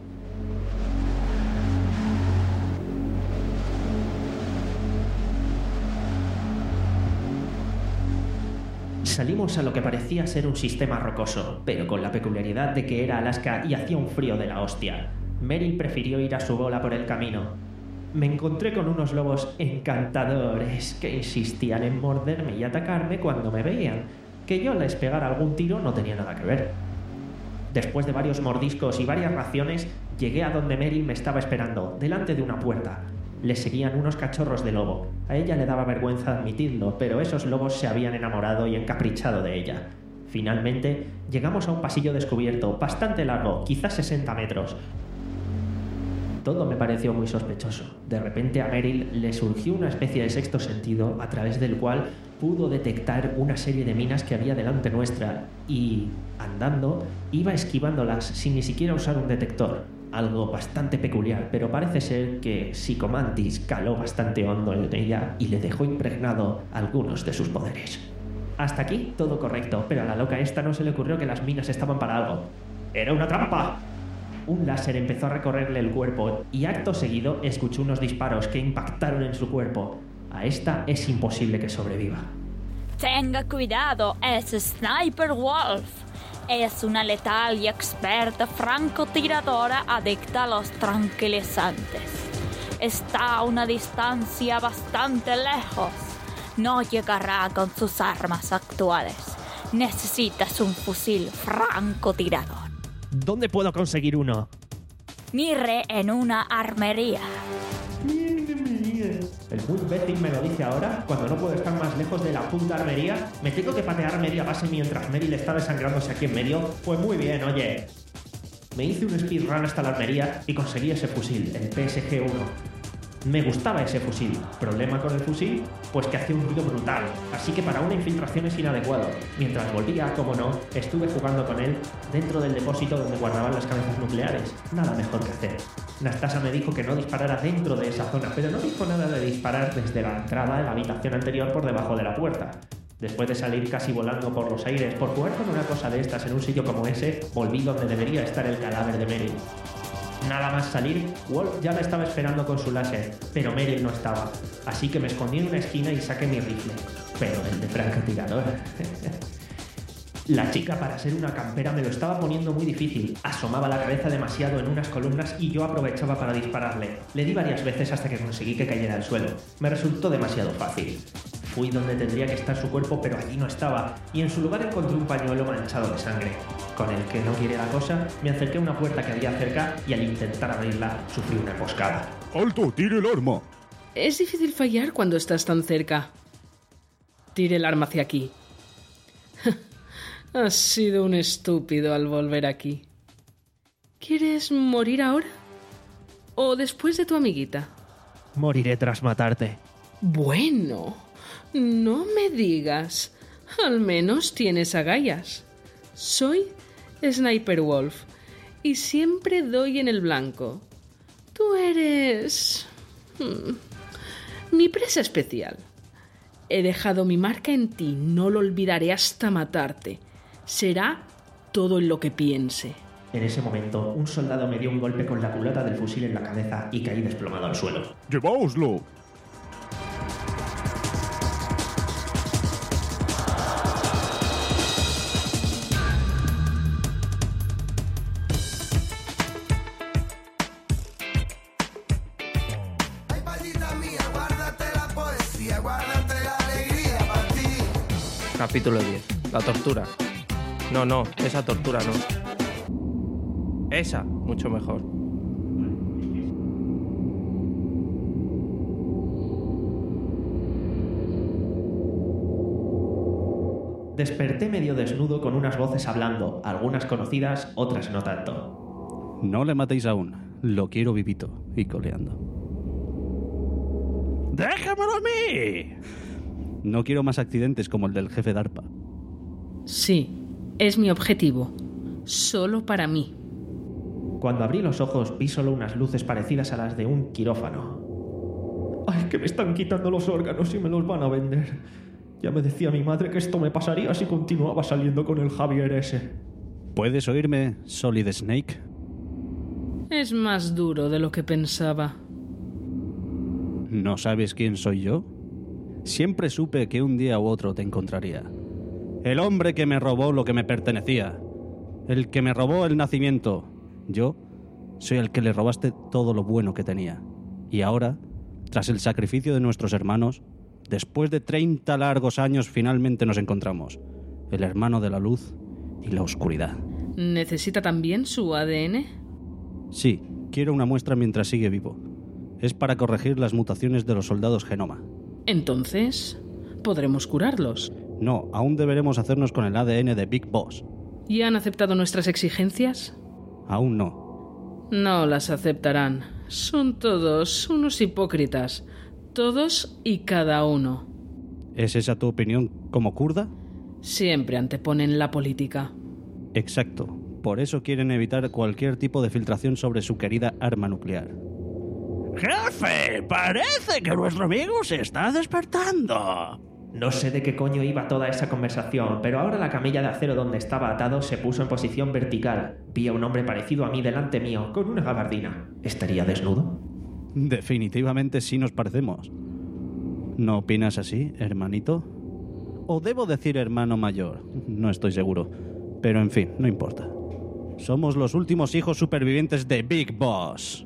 Salimos a lo que parecía ser un sistema rocoso, pero con la peculiaridad de que era Alaska y hacía un frío de la hostia. Meryl prefirió ir a su bola por el camino. Me encontré con unos lobos encantadores que insistían en morderme y atacarme cuando me veían. Que yo les pegara algún tiro no tenía nada que ver. Después de varios mordiscos y varias raciones, llegué a donde Meryl me estaba esperando, delante de una puerta. Le seguían unos cachorros de lobo. A ella le daba vergüenza admitirlo, pero esos lobos se habían enamorado y encaprichado de ella. Finalmente, llegamos a un pasillo descubierto, bastante largo, quizás sesenta metros. Todo me pareció muy sospechoso. De repente a Meryl le surgió una especie de sexto sentido a través del cual pudo detectar una serie de minas que había delante nuestra y, andando, iba esquivándolas sin ni siquiera usar un detector. Algo bastante peculiar, pero parece ser que Psychomantis caló bastante hondo en ella y le dejó impregnado algunos de sus poderes. Hasta aquí todo correcto, pero a la loca esta no se le ocurrió que las minas estaban para algo. ¡Era una trampa! Un láser empezó a recorrerle el cuerpo y acto seguido escuchó unos disparos que impactaron en su cuerpo. A esta es imposible que sobreviva. Tenga cuidado, es Sniper Wolf. Es una letal y experta francotiradora adicta a los tranquilizantes. Está a una distancia bastante lejos. No llegará con sus armas actuales. Necesitas un fusil francotirador. ¿Dónde puedo conseguir uno? Mire en una armería. El muy imbécil me lo dice ahora, cuando no puedo estar más lejos de la puta armería. Me tengo que patear media base mientras Meryl está desangrándose aquí en medio. Pues muy bien, oye. Me hice un speedrun hasta la armería y conseguí ese fusil, el P S G uno. Me gustaba ese fusil. ¿Problema con el fusil? Pues que hacía un ruido brutal, así que para una infiltración es inadecuado. Mientras volvía, como no, estuve jugando con él dentro del depósito donde guardaban las cabezas nucleares. Nada mejor que hacer. Nastasa me dijo que no disparara dentro de esa zona, pero no dijo nada de disparar desde la entrada de la habitación anterior por debajo de la puerta. Después de salir casi volando por los aires por jugar con una cosa de estas en un sitio como ese, volví donde debería estar el cadáver de Meryl. Nada más salir, Wolf ya me estaba esperando con su láser, pero Meryl no estaba. Así que me escondí en una esquina y saqué mi rifle. Pero el de francotirador. La chica, para ser una campera, me lo estaba poniendo muy difícil. Asomaba la cabeza demasiado en unas columnas y yo aprovechaba para dispararle. Le di varias veces hasta que conseguí que cayera al suelo. Me resultó demasiado fácil. Fui donde tendría que estar su cuerpo, pero allí no estaba, y en su lugar encontré un pañuelo manchado de sangre. Con el que no quiere la cosa, me acerqué a una puerta que había cerca y al intentar abrirla, sufrí una emboscada. ¡Alto! ¡Tire el arma! Es difícil fallar cuando estás tan cerca. Tire el arma hacia aquí. Has sido un estúpido al volver aquí. ¿Quieres morir ahora? ¿O después de tu amiguita? Moriré tras matarte. Bueno, no me digas. Al menos tienes agallas. Soy Sniper Wolf y siempre doy en el blanco. Tú eres... Hmm, mi presa especial. He dejado mi marca en ti, no lo olvidaré hasta matarte. Será todo en lo que piense. En ese momento, un soldado me dio un golpe con la culata del fusil en la cabeza y caí desplomado al suelo. ¡Lleváoslo! Capítulo diez. La tortura. No, no, esa tortura no. Esa, mucho mejor. Desperté medio desnudo con unas voces hablando, algunas conocidas, otras no tanto. No le matéis aún. Lo quiero vivito y coleando. ¡Déjamelo a mí! No quiero más accidentes como el del jefe de ARPA. Sí, es mi objetivo. Solo para mí. Cuando abrí los ojos vi solo unas luces parecidas a las de un quirófano. ¡Ay, que me están quitando los órganos y me los van a vender! Ya me decía mi madre que esto me pasaría si continuaba saliendo con el Javier ese. ¿Puedes oírme, Solid Snake? Es más duro de lo que pensaba. ¿No sabes quién soy yo? Siempre supe que un día u otro te encontraría. El hombre que me robó lo que me pertenecía. El que me robó el nacimiento. Yo soy el que le robaste todo lo bueno que tenía. Y ahora, tras el sacrificio de nuestros hermanos, después de treinta largos años finalmente nos encontramos. El hermano de la luz y la oscuridad. ¿Necesita también su A D N? Sí, quiero una muestra mientras sigue vivo. Es para corregir las mutaciones de los soldados genoma. Entonces, ¿podremos curarlos? No, aún deberemos hacernos con el A D N de Big Boss. ¿Y han aceptado nuestras exigencias? Aún no. No las aceptarán. Son todos unos hipócritas. Todos y cada uno. ¿Es esa tu opinión como kurda? Siempre anteponen la política. Exacto. Por eso quieren evitar cualquier tipo de filtración sobre su querida arma nuclear. ¡Jefe! Parece que nuestro amigo se está despertando. No sé de qué coño iba toda esa conversación, pero ahora la camilla de acero donde estaba atado se puso en posición vertical. Vi a un hombre parecido a mí delante mío, con una gabardina. ¿Estaría desnudo? Definitivamente sí nos parecemos. ¿No opinas así, hermanito? ¿O debo decir hermano mayor? No estoy seguro. Pero en fin, no importa. Somos los últimos hijos supervivientes de Big Boss.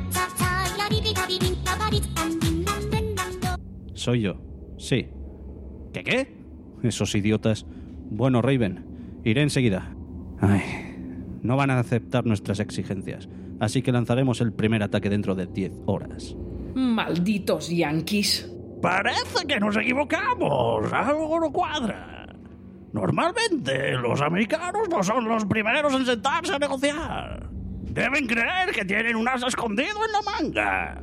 Soy yo, sí. ¿Qué qué? Esos idiotas. Bueno, Raven, iré enseguida. Ay, no van a aceptar nuestras exigencias, así que lanzaremos el primer ataque dentro de diez horas. ¡Malditos yanquis! Parece que nos equivocamos. Algo no cuadra. Normalmente los americanos no son los primeros en sentarse a negociar. Deben creer que tienen un as escondido en la manga.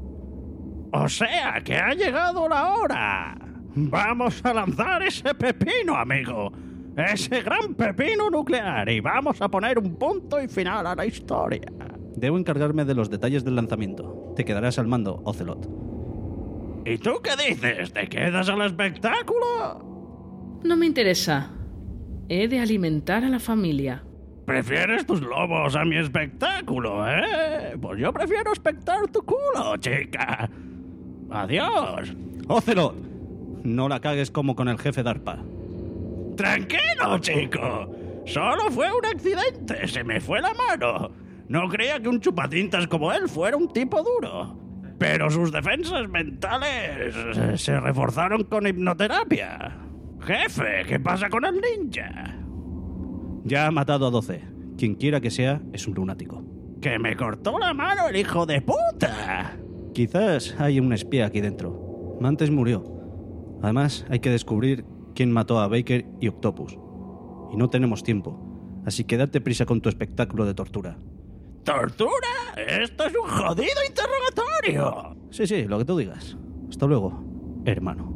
O sea, que ha llegado la hora. Vamos a lanzar ese pepino, amigo. Ese gran pepino nuclear. Y vamos a poner un punto y final a la historia. Debo encargarme de los detalles del lanzamiento. Te quedarás al mando, Ocelot. ¿Y tú qué dices? ¿Te quedas al espectáculo? No me interesa. He de alimentar a la familia. ¿Prefieres tus lobos a mi espectáculo, eh? Pues yo prefiero espectar tu culo, chica. Adiós. Ocelot, no la cagues como con el jefe DARPA. Tranquilo, chico. Solo fue un accidente. Se me fue la mano. No creía que un chupatintas como él fuera un tipo duro. Pero sus defensas mentales se reforzaron con hipnoterapia. Jefe, ¿qué pasa con el ninja? Ya ha matado a doce. Quien quiera que sea, es un lunático. ¡Que me cortó la mano el hijo de puta! Quizás hay un espía aquí dentro. Mantis murió. Además, hay que descubrir quién mató a Baker y Octopus. Y no tenemos tiempo. Así que date prisa con tu espectáculo de tortura. ¿Tortura? ¡Esto es un jodido interrogatorio! Sí, sí, lo que tú digas. Hasta luego, hermano.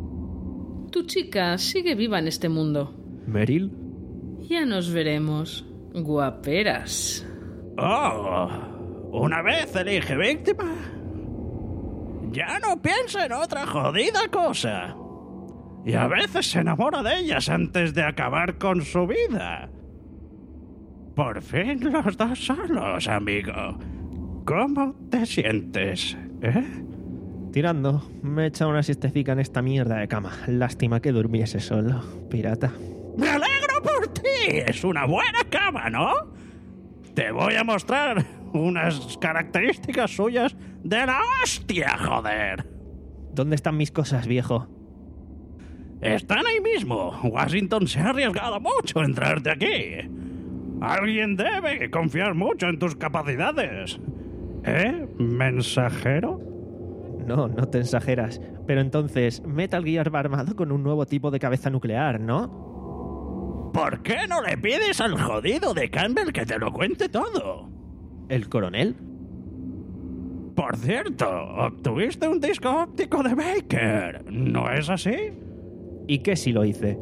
Tu chica sigue viva en este mundo. ¿Meryl? Ya nos veremos. Guaperas. Oh, una vez elige víctima. Ya no piensa en otra jodida cosa. Y a veces se enamora de ellas antes de acabar con su vida. Por fin los dos solos, amigo. ¿Cómo te sientes, eh? Tirando. Me he echado una siestecica en esta mierda de cama. Lástima que durmiese solo, pirata. ¡Me alegro por ti! Es una buena cama, ¿no? Te voy a mostrar unas características suyas de la hostia, joder. ¿Dónde están mis cosas, viejo? Están ahí mismo. Washington se ha arriesgado mucho en traerte aquí. Alguien debe confiar mucho en tus capacidades. ¿Eh, mensajero? No, no te exageras. Pero entonces, Metal Gear va armado con un nuevo tipo de cabeza nuclear, ¿no? ¿Por qué no le pides al jodido de Campbell que te lo cuente todo? ¿El coronel? Por cierto, obtuviste un disco óptico de Baker, ¿no es así? ¿Y qué si lo hice?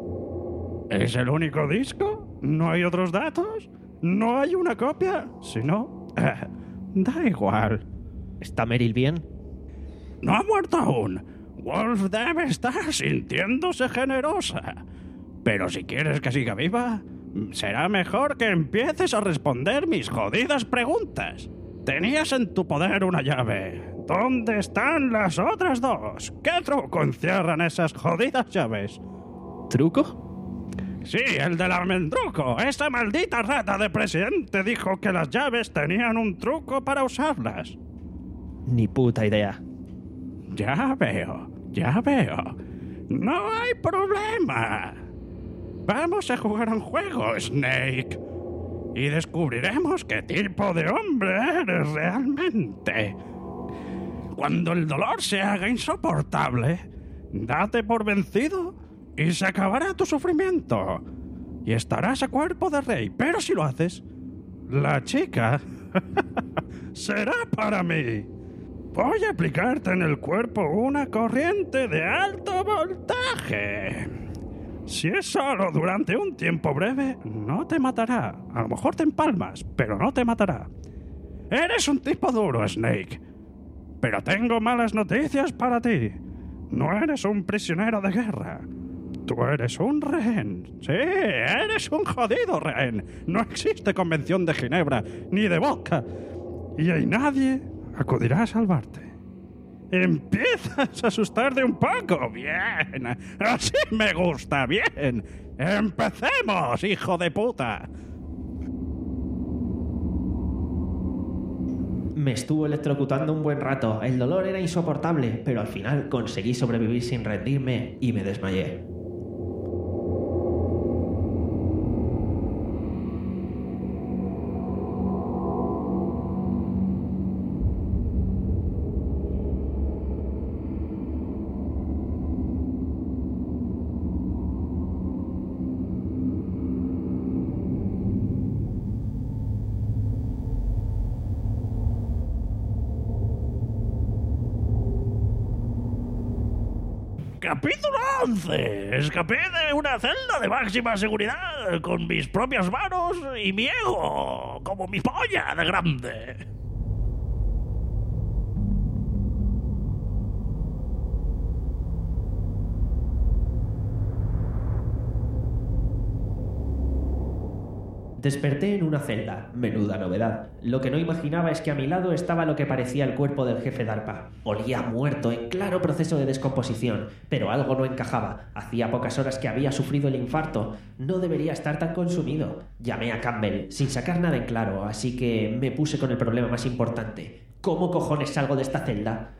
¿Es el único disco? ¿No hay otros datos? ¿No hay una copia? Si no, eh, da igual. ¿Está Meryl bien? No ha muerto aún. Wolf debe estar sintiéndose generosa. Pero si quieres que siga viva, Será mejor que empieces a responder mis jodidas preguntas. Tenías en tu poder una llave. ¿Dónde están las otras dos? ¿Qué truco encierran esas jodidas llaves? ¿Truco? Sí, el del almendruco. Esa maldita rata de presidente dijo que las llaves tenían un truco para usarlas. Ni puta idea. Ya veo, ya veo. No hay problema. Vamos a jugar a un juego, Snake. Y descubriremos qué tipo de hombre eres realmente. Cuando el dolor se haga insoportable, date por vencido y se acabará tu sufrimiento. Y estarás a cuerpo de rey. Pero si lo haces, la chica será para mí. Voy a aplicarte en el cuerpo una corriente de alto voltaje. Si es solo durante un tiempo breve, no te matará. A lo mejor te empalmas, pero no te matará. Eres un tipo duro, Snake. Pero tengo malas noticias para ti. No eres un prisionero de guerra. Tú eres un rehén. Sí, eres un jodido rehén. No existe convención de Ginebra ni de vodka. Y hay nadie acudirá a salvarte. Empiezas a asustarte un poco. Bien. Así me gusta. Bien. Empecemos, hijo de puta. Me estuvo electrocutando un buen rato. El dolor era insoportable, pero al final conseguí sobrevivir sin rendirme y me desmayé. Capítulo once. Escapé de una celda de máxima seguridad con mis propias manos y mi ego como mi polla de grande. Desperté en una celda, menuda novedad. Lo que no imaginaba es que a mi lado estaba lo que parecía el cuerpo del jefe DARPA. Olía muerto, en claro proceso de descomposición, pero algo no encajaba. Hacía pocas horas que había sufrido el infarto. No debería estar tan consumido. Llamé a Campbell, sin sacar nada en claro, así que me puse con el problema más importante. ¿Cómo cojones salgo de esta celda?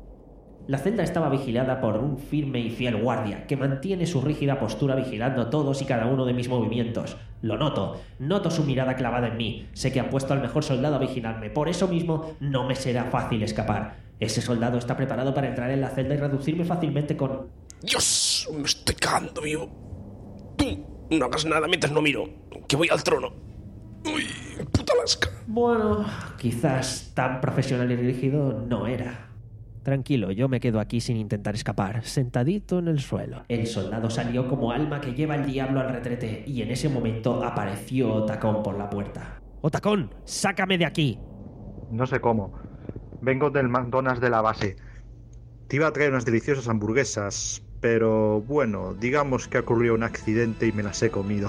La celda estaba vigilada por un firme y fiel guardia, que mantiene su rígida postura vigilando todos y cada uno de mis movimientos. Lo noto, noto su mirada clavada en mí. Sé que han puesto al mejor soldado a vigilarme, por eso mismo no me será fácil escapar. Ese soldado está preparado para entrar en la celda y reducirme fácilmente con... ¡Dios! Me estoy cagando vivo. Tú, no hagas nada mientras no miro, que voy al trono. ¡Uy, puta lasca! Bueno, quizás tan profesional y rígido no era. Tranquilo, yo me quedo aquí sin intentar escapar, sentadito en el suelo. El soldado salió como alma que lleva el diablo al retrete y en ese momento apareció Otacón por la puerta. ¡Otacón! ¡Sácame de aquí! No sé cómo. Vengo del McDonald's de la base. Te iba a traer unas deliciosas hamburguesas, pero bueno, digamos que ocurrió un accidente y me las he comido.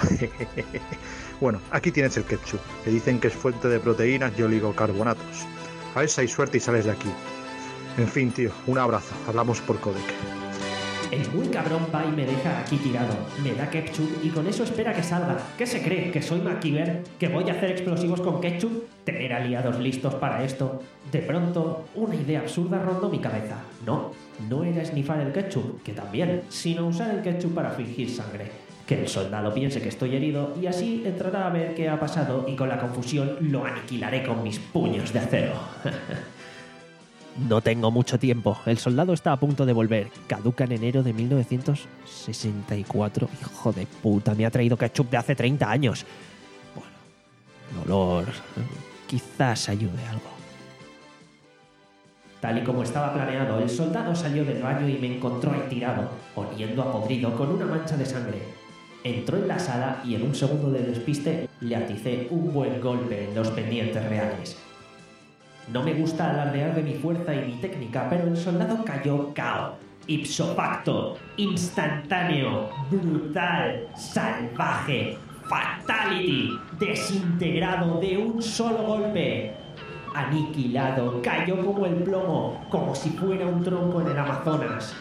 Bueno, aquí tienes el ketchup, que dicen que es fuente de proteínas y oligocarbonatos. A ver si hay suerte y sales de aquí. En fin, tío, un abrazo. Hablamos por codec. El muy cabrón va y me deja aquí tirado. Me da ketchup y con eso espera que salga. ¿Qué se cree? ¿Que soy MacGyver? ¿Que voy a hacer explosivos con ketchup? ¿Tener aliados listos para esto? De pronto, una idea absurda rondó mi cabeza. No, no era snifar el ketchup, que también, sino usar el ketchup para fingir sangre. Que el soldado piense que estoy herido y así entrará a ver qué ha pasado y con la confusión lo aniquilaré con mis puños de acero. No tengo mucho tiempo. El soldado está a punto de volver. Caduca en enero de mil novecientos sesenta y cuatro. Hijo de puta, me ha traído ketchup de hace treinta años. Bueno, el olor... quizás ayude algo. Tal y como estaba planeado, el soldado salió del baño y me encontró ahí tirado, oliendo a podrido con una mancha de sangre. Entró en la sala y en un segundo de despiste le aticé un buen golpe en los pendientes reales. No me gusta alardear de mi fuerza y mi técnica, pero el soldado cayó cao. Ipso facto, instantáneo, brutal, salvaje, Fatality. Desintegrado de un solo golpe. Aniquilado, cayó como el plomo, como si fuera un tronco en el Amazonas.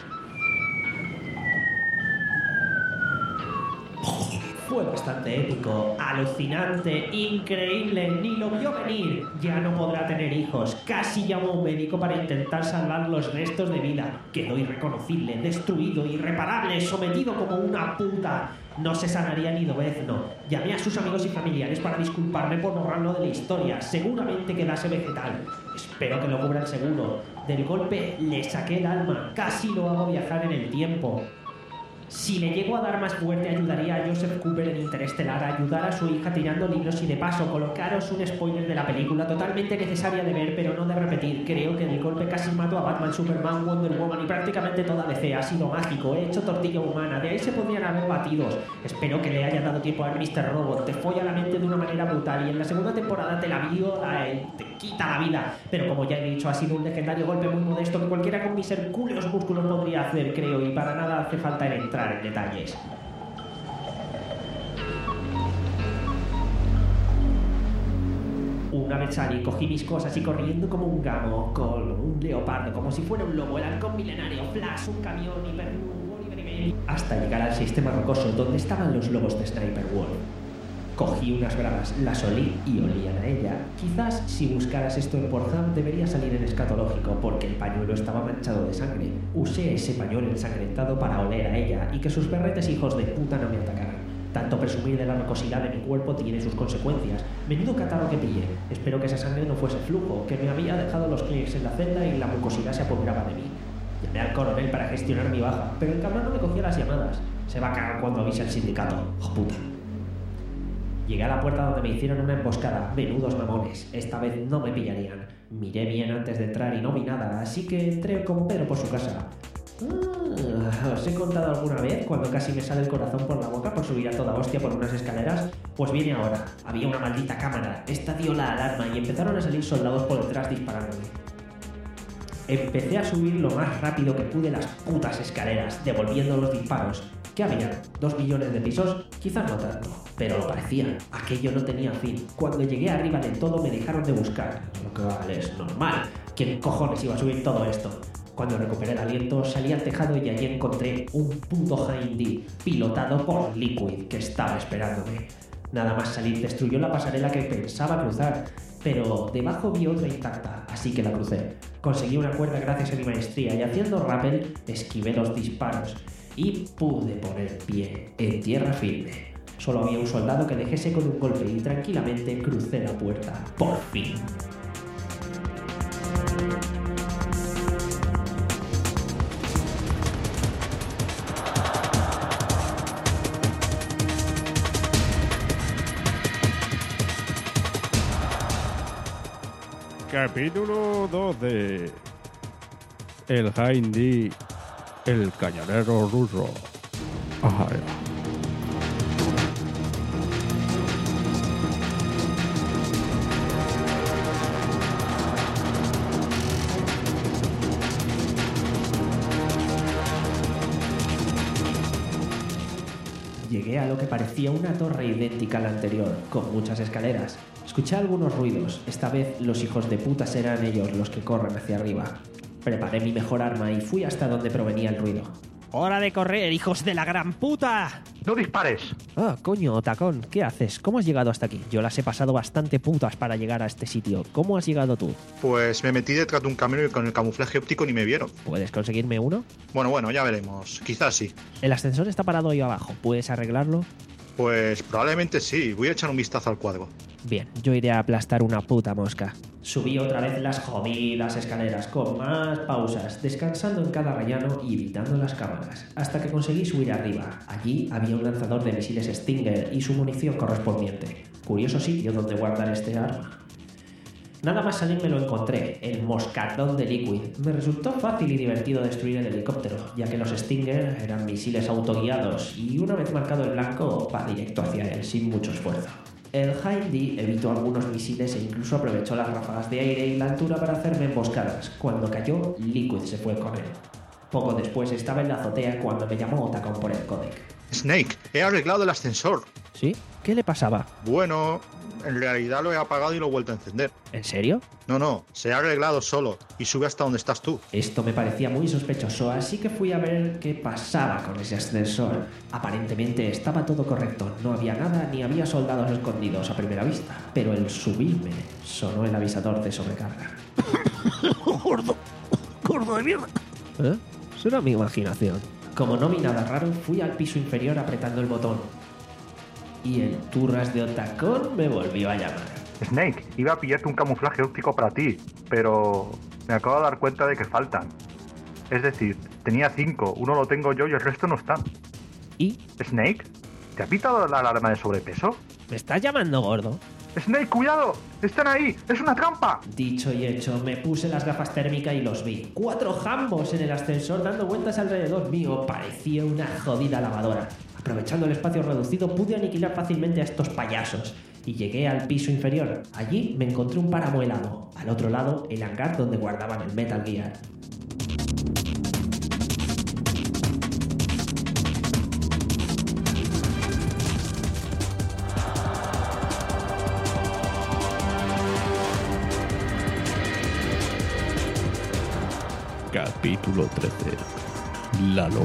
Fue bastante épico, alucinante, increíble, ni lo vio venir. Ya no podrá tener hijos. Casi llamó a un médico para intentar salvar los restos de vida. Quedó irreconocible, destruido, irreparable, sometido como una puta. No se sanaría ni lobezno. Llamé a sus amigos y familiares para disculparme por borrarlo de la historia. Seguramente quedase vegetal. Espero que lo cubra el seguro. Del golpe le saqué el alma. Casi lo hago viajar en el tiempo. Si le llego a dar más fuerte, ayudaría a Joseph Cooper en Interestelar a ayudar a su hija tirando libros y de paso colocaros un spoiler de la película totalmente necesaria de ver pero no de repetir. Creo que el golpe casi mató a Batman, Superman, Wonder Woman y prácticamente toda D C. Ha sido mágico, he hecho tortilla humana, de ahí se podrían haber batidos. Espero que le haya dado tiempo a ver míster Robot. Te folla la mente de una manera brutal y en la segunda temporada te la viola y te quita la vida. Pero como ya he dicho, ha sido un legendario golpe muy modesto que cualquiera con mis hercúleos músculos podría hacer, creo, y para nada hace falta el entrar en detalles. Una vez salí, cogí mis cosas y corriendo como un gamo, con un leopardo, como si fuera un lobo, el halcón milenario, Flash, un camión, Hiperloop, Oliver y Benny, hasta llegar al sistema rocoso donde estaban los lobos de Sniper Wolf. Cogí unas bragas, las olí y olían a ella. Quizás si buscaras esto en Pornhub debería salir en escatológico porque el pañuelo estaba manchado de sangre. Usé ese pañuelo ensangrentado para oler a ella y que sus berretes hijos de puta no me atacaran. Tanto presumir de la rocosidad de mi cuerpo tiene sus consecuencias. Menudo catarro que pillé. Espero que esa sangre no fuese flujo, que me había dejado los clics en la celda y la mucosidad se apoderaba de mí. Llamé al coronel para gestionar mi baja, pero el cabrón no me cogía las llamadas. Se va a cagar cuando avise al sindicato. ¡Oh, puta! Llegué a la puerta donde me hicieron una emboscada. Menudos mamones. Esta vez no me pillarían. Miré bien antes de entrar y no vi nada, así que entré como Pedro por su casa. Ah, ¿os he contado alguna vez cuando casi me sale el corazón por la boca por subir a toda hostia por unas escaleras? Pues viene ahora. Había una maldita cámara. Esta dio la alarma y empezaron a salir soldados por detrás disparándome. Empecé a subir lo más rápido que pude las putas escaleras, devolviendo los disparos. ¿Qué había? ¿Dos millones de pisos? Quizás no tanto, pero lo parecía. Aquello no tenía fin. Cuando llegué arriba del todo me dejaron de buscar, lo que vale, es normal. ¿Quién cojones iba a subir todo esto? Cuando recuperé el aliento salí al tejado y allí encontré un puto Hind pilotado por Liquid que estaba esperándome. Nada más salir destruyó la pasarela que pensaba cruzar, pero debajo vi otra intacta, así que la crucé. Conseguí una cuerda gracias a mi maestría y haciendo rappel esquivé los disparos y pude poner pie en tierra firme. Solo había un soldado que dejé seco de un golpe y tranquilamente crucé la puerta. Por fin. Capítulo doce. El Hindi, el cañonero ruso. Ay. Llegué a lo que parecía una torre idéntica a la anterior, con muchas escaleras. Escuché algunos ruidos. Esta vez los hijos de puta serán ellos los que corren hacia arriba. Preparé mi mejor arma y fui hasta donde provenía el ruido. ¡Hora de correr, hijos de la gran puta! ¡No dispares! Ah, coño, Tacón, ¿qué haces? ¿Cómo has llegado hasta aquí? Yo las he pasado bastante putas para llegar a este sitio. ¿Cómo has llegado tú? Pues me metí detrás de un camión y con el camuflaje óptico ni me vieron. ¿Puedes conseguirme uno? Bueno, bueno, ya veremos. Quizás sí. El ascensor está parado ahí abajo. ¿Puedes arreglarlo? Pues probablemente sí. Voy a echar un vistazo al cuadro. Bien, yo iré a aplastar una puta mosca. Subí otra vez las jodidas escaleras con más pausas, descansando en cada rellano y evitando las cámaras, hasta que conseguí subir arriba. Allí había un lanzador de misiles Stinger y su munición correspondiente. Curioso sitio donde guardar este arma. Nada más salir me lo encontré, el moscardón de Liquid. Me resultó fácil y divertido destruir el helicóptero, ya que los Stinger eran misiles autoguiados y una vez marcado el blanco va directo hacia él sin mucho esfuerzo. El Hindi evitó algunos misiles e incluso aprovechó las ráfagas de aire y la altura para hacerme emboscadas. Cuando cayó, Liquid se fue con él. Poco después estaba en la azotea cuando me llamó Otacon por el códec. Snake, he arreglado el ascensor. ¿Sí? ¿Qué le pasaba? Bueno, en realidad lo he apagado y lo he vuelto a encender. ¿En serio? No, no, se ha arreglado solo y sube hasta donde estás tú. Esto me parecía muy sospechoso, así que fui a ver qué pasaba con ese ascensor. Aparentemente estaba todo correcto, no había nada ni había soldados escondidos a primera vista, pero el subirme sonó el avisador de sobrecarga. Gordo, gordo de mierda. ¿Eh? Será mi imaginación. Como no vi nada raro, fui al piso inferior apretando el botón. Y el turras de Otacón me volvió a llamar. Snake, iba a pillarte un camuflaje óptico para ti, pero me acabo de dar cuenta de que faltan. Es decir, tenía cinco, uno lo tengo yo y el resto no están. ¿Y? Snake, ¿te ha pitado la alarma de sobrepeso? ¿Me estás llamando gordo? Snake, cuidado, están ahí, es una trampa. Dicho y hecho, me puse las gafas térmicas y los vi. Cuatro jambos en el ascensor dando vueltas alrededor mío. Parecía una jodida lavadora. Aprovechando el espacio reducido, pude aniquilar fácilmente a estos payasos. Y llegué al piso inferior. Allí me encontré un páramo helado. Al otro lado, el hangar donde guardaban el Metal Gear. Capítulo trece. La loba.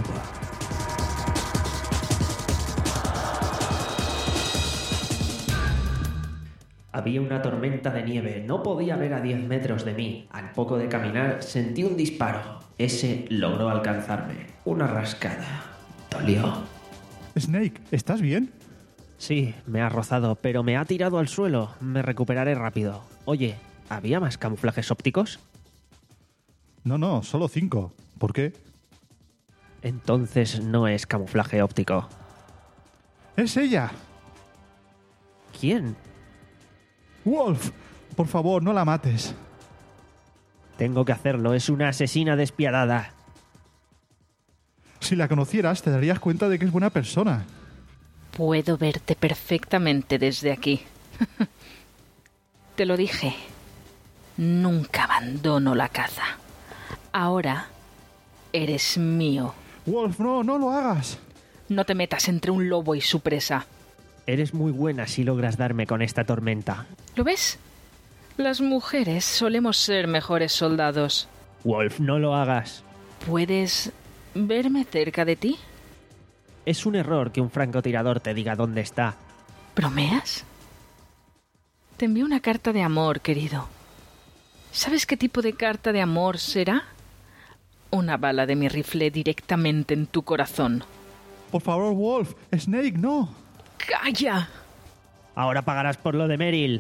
Había una tormenta de nieve, no podía ver a diez metros de mí. Al poco de caminar sentí un disparo. Ese logró alcanzarme. Una rascada. Dolió. Snake, ¿estás bien? Sí, me ha rozado, pero me ha tirado al suelo. Me recuperaré rápido. Oye, ¿había más camuflajes ópticos? No, no, solo cinco. ¿Por qué? Entonces no es camuflaje óptico. ¡Es ella! ¿Quién? Wolf, por favor, no la mates. Tengo que hacerlo, es una asesina despiadada. Si la conocieras, te darías cuenta de que es buena persona. Puedo verte perfectamente desde aquí. Te lo dije. Nunca abandono la caza. Ahora eres mío. Wolf, no, no lo hagas. No te metas entre un lobo y su presa. Eres muy buena si logras darme con esta tormenta. ¿Lo ves? Las mujeres solemos ser mejores soldados. Wolf, no lo hagas. ¿Puedes verme cerca de ti? Es un error que un francotirador te diga dónde está. ¿Bromeas? Te envío una carta de amor, querido. ¿Sabes qué tipo de carta de amor será? Una bala de mi rifle directamente en tu corazón. Por favor, Wolf. Snake, no. ¡Calla! Ahora pagarás por lo de Meryl.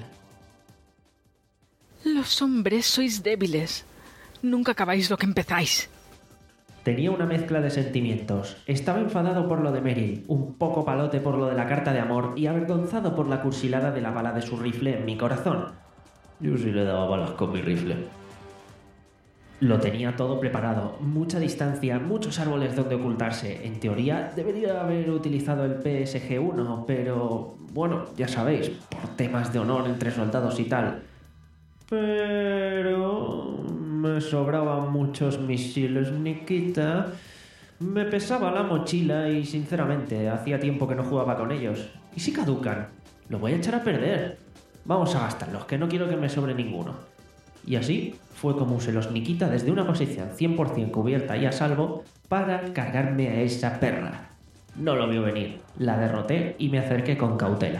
Los hombres sois débiles. Nunca acabáis lo que empezáis. Tenía una mezcla de sentimientos. Estaba enfadado por lo de Meryl, un poco palote por lo de la carta de amor y avergonzado por la cursilada de la bala de su rifle en mi corazón. Yo sí le daba balas con mi rifle. Lo tenía todo preparado, mucha distancia, muchos árboles donde ocultarse. En teoría debería haber utilizado el P S G uno, pero bueno, ya sabéis, por temas de honor entre soldados y tal. Pero me sobraban muchos misiles, Nikita. Me pesaba la mochila y sinceramente hacía tiempo que no jugaba con ellos. ¿Y si caducan? Lo voy a echar a perder. Vamos a gastarlos, que no quiero que me sobre ninguno. Y así fue como usé los Nikita desde una posición cien por ciento cubierta y a salvo para cargarme a esa perra. No lo vio venir, la derroté y me acerqué con cautela.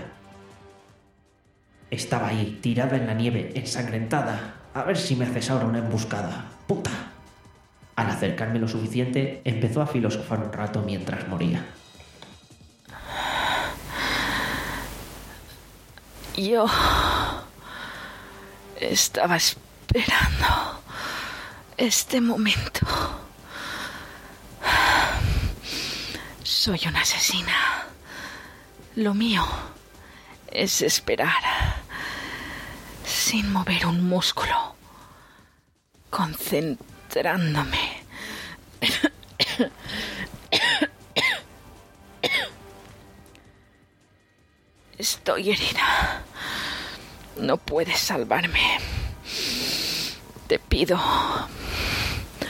Estaba ahí, tirada en la nieve, ensangrentada. A ver si me haces ahora una emboscada. ¡Puta! Al acercarme lo suficiente, empezó a filosofar un rato mientras moría. Yo estaba esperando este momento. Soy una asesina. Lo mío es esperar sin mover un músculo, concentrándome. Estoy herida. No puedes salvarme. Te pido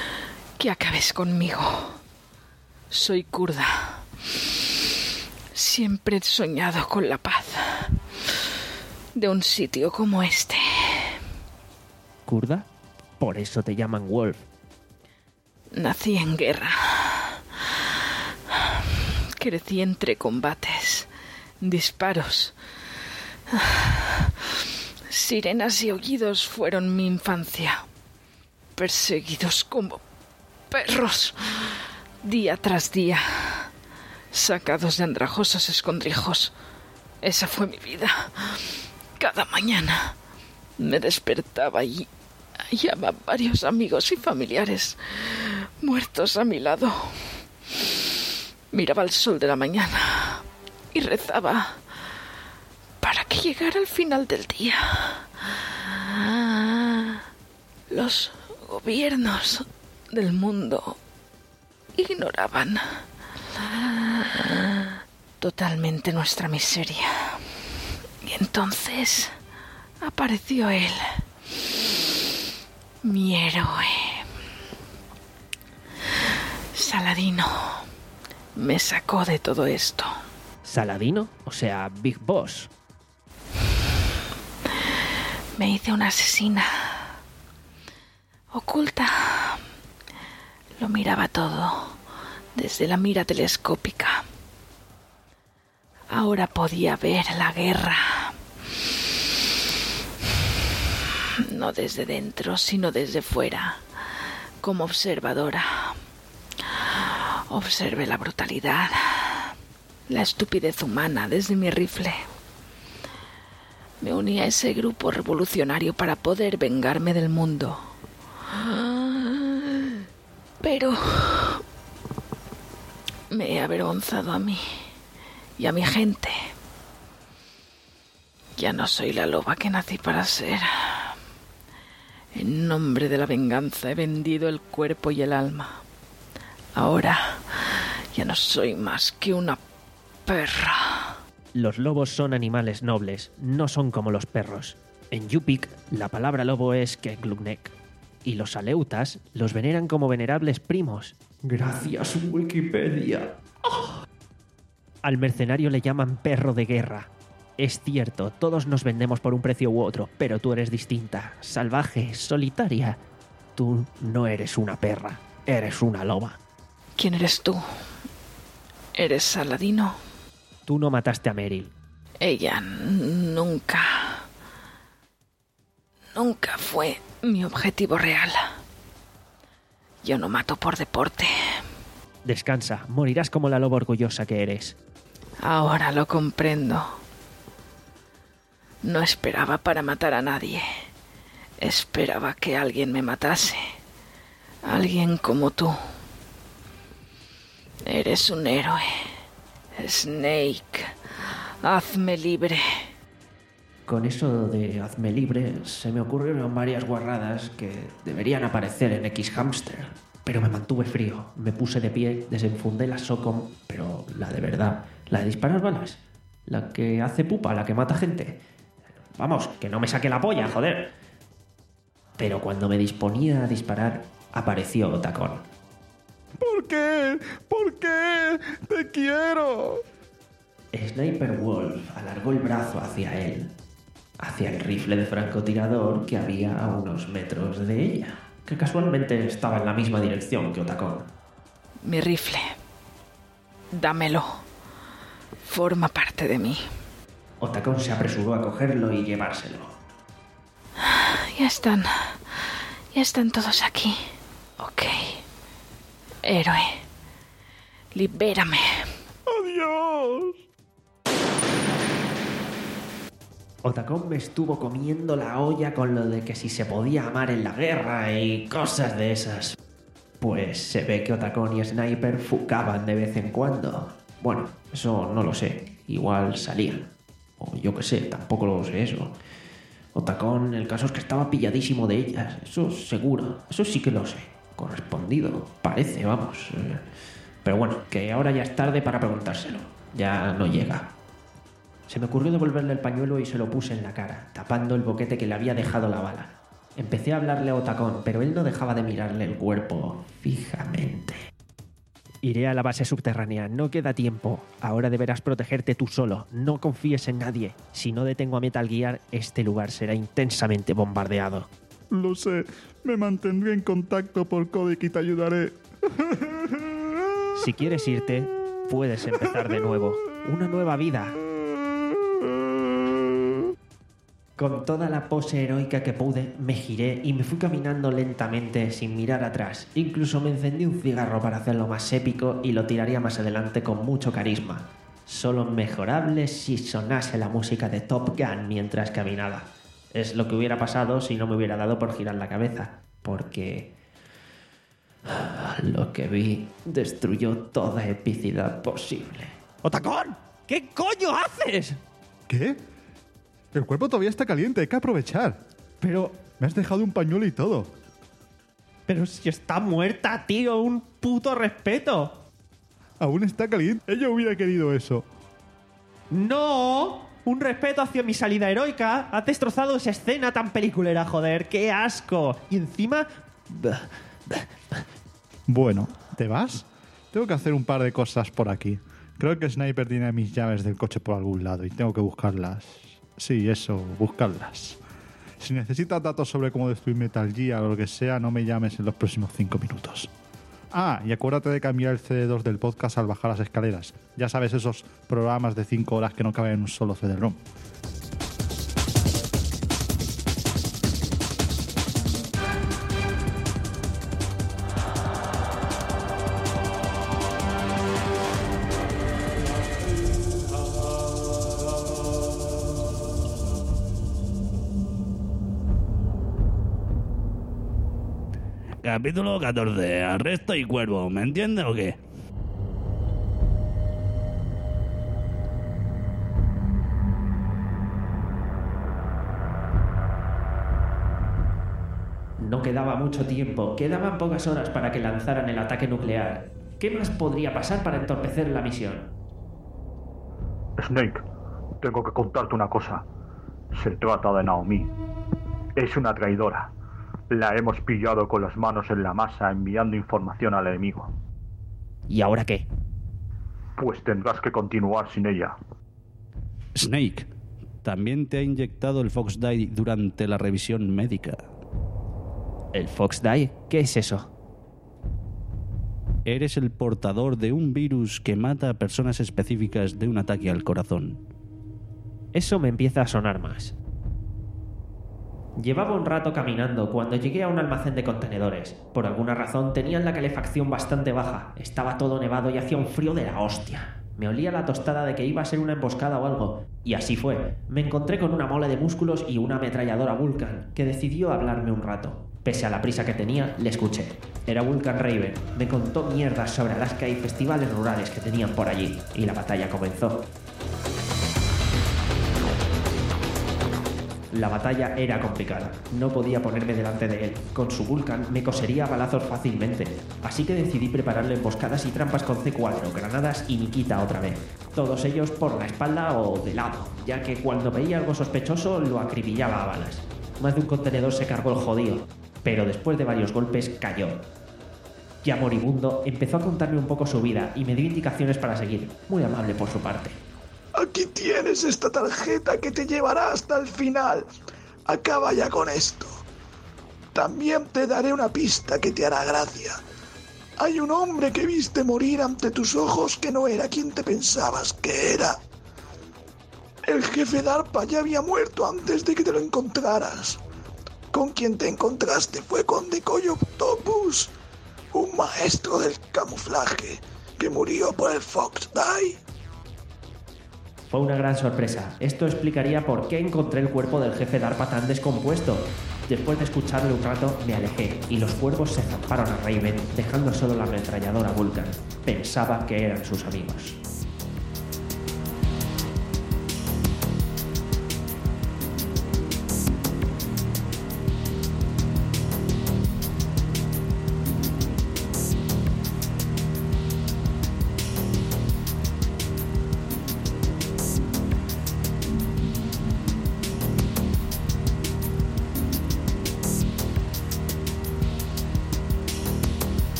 que acabes conmigo. Soy kurda. Siempre he soñado con la paz de un sitio como este. ¿Kurda? Por eso te llaman Wolf. Nací en guerra. Crecí entre combates, disparos. Sirenas y aullidos fueron mi infancia. Perseguidos como perros, día tras día. Sacados de andrajosos escondrijos. Esa fue mi vida. Cada mañana me despertaba y hallaba varios amigos y familiares muertos a mi lado. Miraba el sol de la mañana y rezaba para que llegara el final del día. Los gobiernos del mundo ignoraban totalmente nuestra miseria. Y entonces apareció él, mi héroe. Saladino me sacó de todo esto. ¿Saladino? O sea, Big Boss. Me hice una asesina. Oculta. Lo miraba todo desde la mira telescópica. Ahora podía ver la guerra. No desde dentro, sino desde fuera, como observadora. Observé la brutalidad, la estupidez humana desde mi rifle. Me uní a ese grupo revolucionario para poder vengarme del mundo. Pero me he avergonzado a mí y a mi gente. Ya no soy la loba que nací para ser. En nombre de la venganza he vendido el cuerpo y el alma. Ahora ya no soy más que una perra. Los lobos son animales nobles, no son como los perros. En Yupik, la palabra lobo es Keglugnek, y los aleutas los veneran como venerables primos. Gracias, Wikipedia. Oh. Al mercenario le llaman perro de guerra. Es cierto, todos nos vendemos por un precio u otro, pero tú eres distinta, salvaje, solitaria. Tú no eres una perra, eres una loba. ¿Quién eres tú? ¿Eres Saladino? Tú no mataste a Meryl. Ella nunca... Nunca fue mi objetivo real. Yo no mato por deporte. Descansa, morirás como la loba orgullosa que eres. Ahora lo comprendo. No esperaba para matar a nadie. Esperaba que alguien me matase. Alguien como tú. Eres un héroe. Snake, hazme libre. Con eso de hazme libre, se me ocurrieron varias guarradas que deberían aparecer en X-Hamster. Pero me mantuve frío, me puse de pie, desenfundé la SOCOM, pero la de verdad, la de disparar balas, la que hace pupa, la que mata gente. Vamos, que no me saque la polla, joder. Pero cuando me disponía a disparar, apareció Otacón. ¿Por qué? ¿Por qué? ¡Te quiero! Sniper Wolf alargó el brazo hacia él, hacia el rifle de francotirador que había a unos metros de ella, que casualmente estaba en la misma dirección que Otacón. Mi rifle. Dámelo. Forma parte de mí. Otacón se apresuró a cogerlo y llevárselo. Ya están. Ya están todos aquí. Ok. Héroe. Libérame. ¡Adiós! Otacón me estuvo comiendo la olla con lo de que si se podía amar en la guerra y cosas de esas. Pues se ve que Otacón y Sniper fucaban de vez en cuando. Bueno, eso no lo sé. Igual salían. O yo qué sé, tampoco lo sé eso. Otacón, el caso es que estaba pilladísimo de ellas. Eso seguro. Eso sí que lo sé. Correspondido. Parece, vamos. Pero bueno, que ahora ya es tarde para preguntárselo. Ya no llega. Se me ocurrió devolverle el pañuelo y se lo puse en la cara, tapando el boquete que le había dejado la bala. Empecé a hablarle a Otacón, pero él no dejaba de mirarle el cuerpo fijamente. Iré a la base subterránea, no queda tiempo. Ahora deberás protegerte tú solo, no confíes en nadie. Si no detengo a Metal Gear, este lugar será intensamente bombardeado. Lo sé, me mantendré en contacto por código y te ayudaré. Si quieres irte, puedes empezar de nuevo. Una nueva vida. Con toda la pose heroica que pude, me giré y me fui caminando lentamente sin mirar atrás. Incluso me encendí un cigarro para hacerlo más épico y lo tiraría más adelante con mucho carisma. Solo mejorable si sonase la música de Top Gun mientras caminaba. Es lo que hubiera pasado si no me hubiera dado por girar la cabeza. Porque lo que vi destruyó toda epicidad posible. ¡Otacón! ¿Qué coño haces? ¿Qué? El cuerpo todavía está caliente, hay que aprovechar. Pero... me has dejado un pañuelo y todo. Pero si está muerta, tío, un puto respeto. Aún está caliente. Ella hubiera querido eso. ¡No! Un respeto hacia mi salida heroica. Has destrozado esa escena tan peliculera, joder. ¡Qué asco! Y encima... Bueno, ¿te vas? Tengo que hacer un par de cosas por aquí. Creo que Sniper tiene mis llaves del coche por algún lado y tengo que buscarlas. Sí, eso, buscarlas. Si necesitas datos sobre cómo destruir Metal Gear o lo que sea, no me llames en los próximos cinco minutos. Ah, y acuérdate de cambiar el C D dos del podcast al bajar las escaleras. Ya sabes, esos programas de cinco horas que no caben en un solo C D ROM. Capítulo catorce. Arresto y cuervo. ¿Me entiendes o qué? No quedaba mucho tiempo. Quedaban pocas horas para que lanzaran el ataque nuclear. ¿Qué más podría pasar para entorpecer la misión? Snake, tengo que contarte una cosa. Se trata de Naomi. Es una traidora. La hemos pillado con las manos en la masa enviando información al enemigo. ¿Y ahora qué? Pues tendrás que continuar sin ella. Snake, también te ha inyectado el Fox Die durante la revisión médica. ¿El Fox Die? ¿Qué es eso? Eres el portador de un virus que mata a personas específicas de un ataque al corazón. Eso me empieza a sonar más. Llevaba un rato caminando cuando llegué a un almacén de contenedores. Por alguna razón tenían la calefacción bastante baja. Estaba todo nevado y hacía un frío de la hostia. Me olía la tostada de que iba a ser una emboscada o algo. Y así fue. Me encontré con una mole de músculos y una ametralladora Vulcan, que decidió hablarme un rato. Pese a la prisa que tenía, le escuché. Era Vulcan Raven. Me contó mierdas sobre Alaska y festivales rurales que tenían por allí. Y la batalla comenzó. La batalla era complicada. No podía ponerme delante de él. Con su Vulcan me cosería a balazos fácilmente. Así que decidí prepararle emboscadas y trampas con C cuatro, granadas y Nikita otra vez. Todos ellos por la espalda o de lado, ya que cuando veía algo sospechoso lo acribillaba a balas. Más de un contenedor se cargó el jodido, pero después de varios golpes cayó. Ya moribundo, empezó a contarme un poco su vida y me dio indicaciones para seguir. Muy amable por su parte. Aquí tienes esta tarjeta que te llevará hasta el final. Acaba ya con esto. También te daré una pista que te hará gracia. Hay un hombre que viste morir ante tus ojos que no era quien te pensabas que era. El jefe DARPA ya había muerto antes de que te lo encontraras. Con quien te encontraste fue con Decoy Octopus, un maestro del camuflaje que murió por el Fox Die. Fue una gran sorpresa. Esto explicaría por qué encontré el cuerpo del jefe DARPA tan descompuesto. Después de escucharle un rato, me alejé y los cuervos se zamparon a Raven, dejando solo la ametralladora Vulcan. Pensaba que eran sus amigos.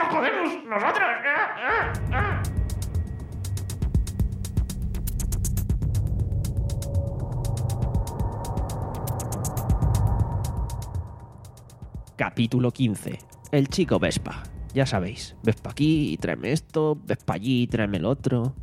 no podemos nosotros! Capítulo quince. El chico Vespa. Ya sabéis, ves pa' aquí y tráeme esto, ves pa' allí y tráeme el otro.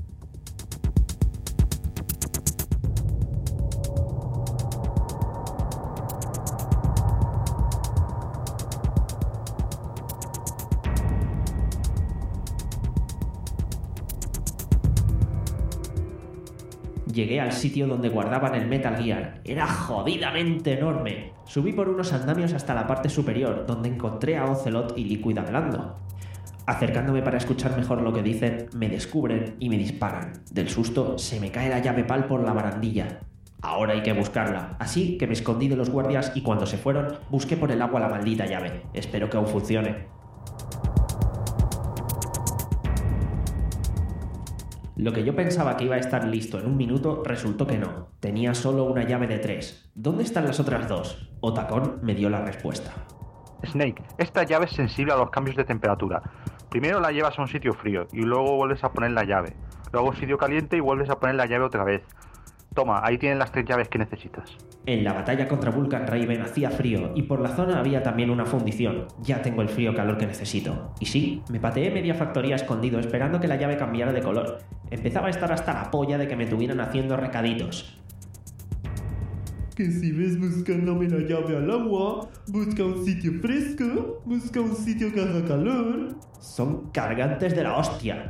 Llegué al sitio donde guardaban el Metal Gear. Era jodidamente enorme. Subí por unos andamios hasta la parte superior, donde encontré a Ocelot y Liquid hablando. Acercándome para escuchar mejor lo que dicen, me descubren y me disparan. Del susto, se me cae la llave PAL por la barandilla. Ahora hay que buscarla. Así que me escondí de los guardias y cuando se fueron, busqué por el agua la maldita llave. Espero que aún funcione. Lo que yo pensaba que iba a estar listo en un minuto, resultó que no. Tenía solo una llave de tres. ¿Dónde están las otras dos? Otacón me dio la respuesta. Snake, esta llave es sensible a los cambios de temperatura. Primero la llevas a un sitio frío y luego vuelves a poner la llave. Luego a un sitio caliente y vuelves a poner la llave otra vez. Toma, ahí tienes las tres llaves que necesitas. En la batalla contra Vulcan Raven hacía frío y por la zona había también una fundición. Ya tengo el frío calor que necesito. Y sí, me pateé media factoría escondido esperando que la llave cambiara de color. Empezaba a estar hasta la polla de que me tuvieran haciendo recaditos. Que si ves buscándome la llave al agua, busca un sitio fresco, busca un sitio que haga calor. Son cargantes de la hostia.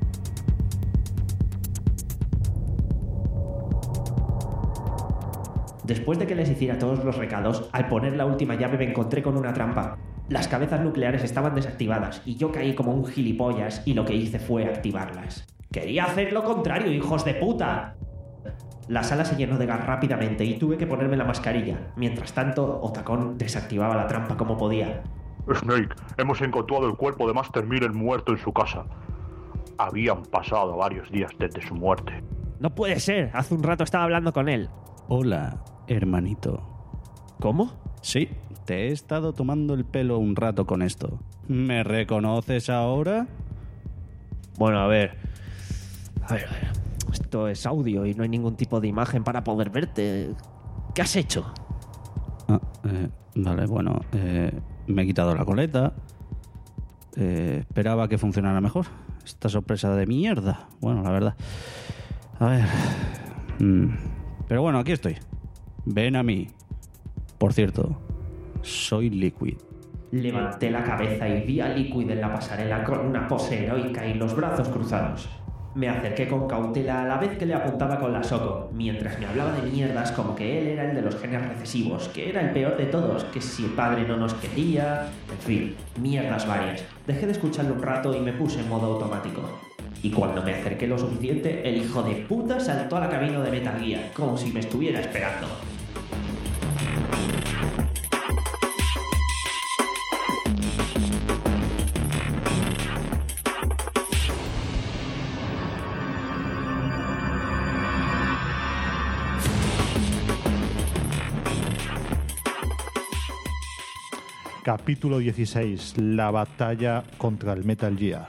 Después de que les hiciera todos los recados, al poner la última llave me encontré con una trampa. Las cabezas nucleares estaban desactivadas y yo caí como un gilipollas y lo que hice fue activarlas. ¡Quería hacer lo contrario, hijos de puta! La sala se llenó de gas rápidamente y tuve que ponerme la mascarilla. Mientras tanto, Otacón desactivaba la trampa como podía. Snake, hemos encontrado el cuerpo de Master Mirror muerto en su casa. Habían pasado varios días desde su muerte. No puede ser, hace un rato estaba hablando con él. Hola, hermanito. ¿Cómo? Sí, te he estado tomando el pelo un rato con esto. ¿Me reconoces ahora? Bueno, a ver... A ver, a ver... Esto es audio y no hay ningún tipo de imagen para poder verte. ¿Qué has hecho? Ah, eh, vale, bueno... Eh, me he quitado la coleta. Eh, esperaba que funcionara mejor. Esta sorpresa de mierda. Bueno, la verdad... A ver... Mm. Pero bueno, aquí estoy. Ven a mí. Por cierto, soy Liquid. Levanté la cabeza y vi a Liquid en la pasarela con una pose heroica y los brazos cruzados. Me acerqué con cautela a la vez que le apuntaba con la Soko, mientras me hablaba de mierdas como que él era el de los genes recesivos, que era el peor de todos, que si el padre no nos quería... En fin, mierdas varias. Dejé de escucharlo un rato y me puse en modo automático. Y cuando me acerqué lo suficiente, el hijo de puta saltó a la cabina de Metal Gear, como si me estuviera esperando. Capítulo dieciséis. La batalla contra el Metal Gear.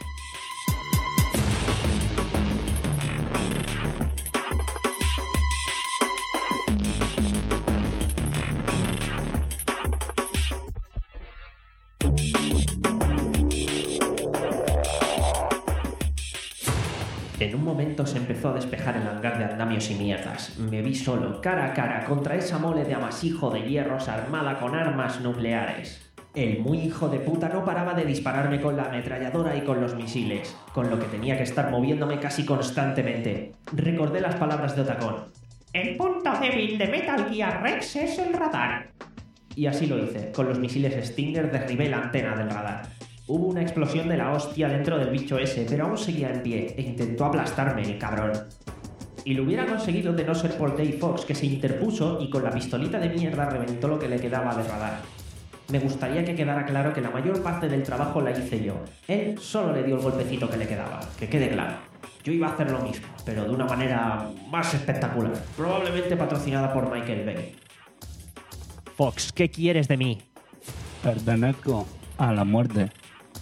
En un momento se empezó a despejar el hangar de andamios y mierdas. Me vi solo, cara a cara, contra esa mole de amasijo de hierros armada con armas nucleares. El muy hijo de puta no paraba de dispararme con la ametralladora y con los misiles, con lo que tenía que estar moviéndome casi constantemente. Recordé las palabras de Otacón. El punto débil de Metal Gear Rex es el radar. Y así lo hice. Con los misiles Stinger derribé la antena del radar. Hubo una explosión de la hostia dentro del bicho ese, pero aún seguía en pie e intentó aplastarme el cabrón. Y lo hubiera conseguido de no ser por Dave Fox, que se interpuso y con la pistolita de mierda reventó lo que le quedaba de radar. Me gustaría que quedara claro que la mayor parte del trabajo la hice yo. Él solo le dio el golpecito que le quedaba, que quede claro. Yo iba a hacer lo mismo, pero de una manera más espectacular, probablemente patrocinada por Michael Bay. Fox, ¿qué quieres de mí? Pertenezco a la muerte.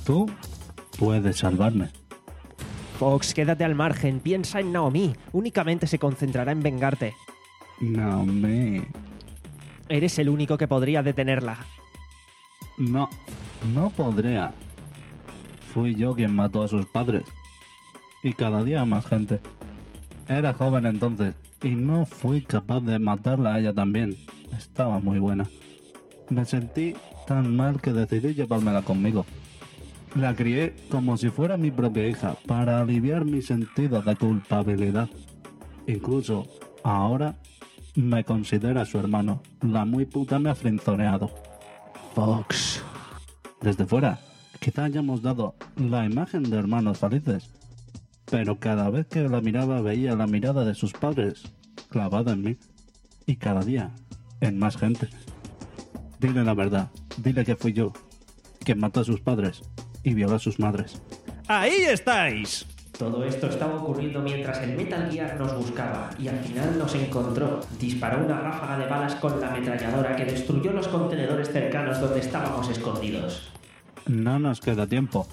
Tú puedes salvarme. Fox, quédate al margen. Piensa en Naomi. Únicamente se concentrará en vengarte. Naomi. Eres el único que podría detenerla. No, no podría. Fui yo quien mató a sus padres. Y cada día más gente. Era joven entonces y no fui capaz de matarla a ella también. Estaba muy buena. Me sentí tan mal que decidí llevármela conmigo. La crié como si fuera mi propia hija para aliviar mi sentido de culpabilidad. Incluso ahora me considera su hermano. La muy puta me ha frenzoneado. Fox. Desde fuera, quizá hayamos dado la imagen de hermanos felices. Pero cada vez que la miraba veía la mirada de sus padres clavada en mí. Y cada día en más gente. Dile la verdad. Dile que fui yo quien mató a sus padres y violó a sus madres. ¡Ahí estáis! Todo esto estaba ocurriendo mientras el Metal Gear nos buscaba y al final nos encontró. Disparó una ráfaga de balas con la ametralladora que destruyó los contenedores cercanos donde estábamos escondidos. No nos queda tiempo.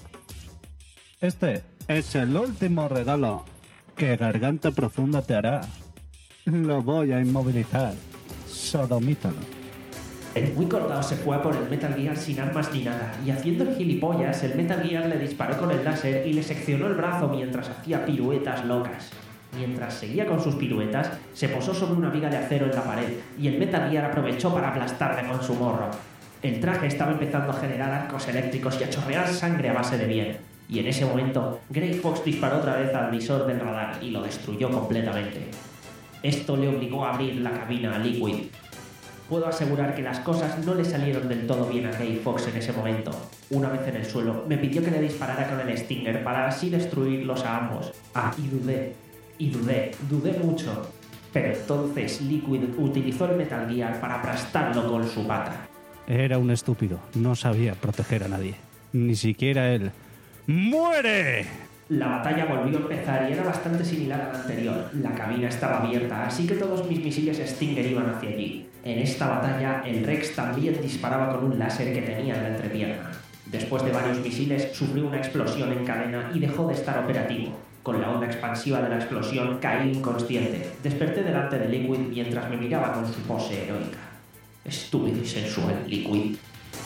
Este es el último regalo que Garganta Profunda te hará. Lo voy a inmovilizar. Sodomítalo. El muy cortado se fue a por el Metal Gear sin armas ni nada, y haciendo el gilipollas, el Metal Gear le disparó con el láser y le seccionó el brazo mientras hacía piruetas locas. Mientras seguía con sus piruetas, se posó sobre una viga de acero en la pared, y el Metal Gear aprovechó para aplastarle con su morro. El traje estaba empezando a generar arcos eléctricos y a chorrear sangre a base de bien. Y en ese momento, Grey Fox disparó otra vez al visor del radar y lo destruyó completamente. Esto le obligó a abrir la cabina a Liquid. Puedo asegurar que las cosas no le salieron del todo bien a Grey Fox en ese momento. Una vez en el suelo, me pidió que le disparara con el Stinger para así destruirlos a ambos. Ah, y dudé, y dudé, dudé mucho. Pero entonces Liquid utilizó el Metal Gear para aplastarlo con su pata. Era un estúpido, no sabía proteger a nadie, ni siquiera él. ¡Muere! La batalla volvió a empezar y era bastante similar a la anterior. La cabina estaba abierta, así que todos mis misiles Stinger iban hacia allí. En esta batalla, el Rex también disparaba con un láser que tenía en la entrepierna. Después de varios misiles, sufrió una explosión en cadena y dejó de estar operativo. Con la onda expansiva de la explosión, caí inconsciente. Desperté delante de Liquid mientras me miraba con su pose heroica. Estúpido y sensual, Liquid.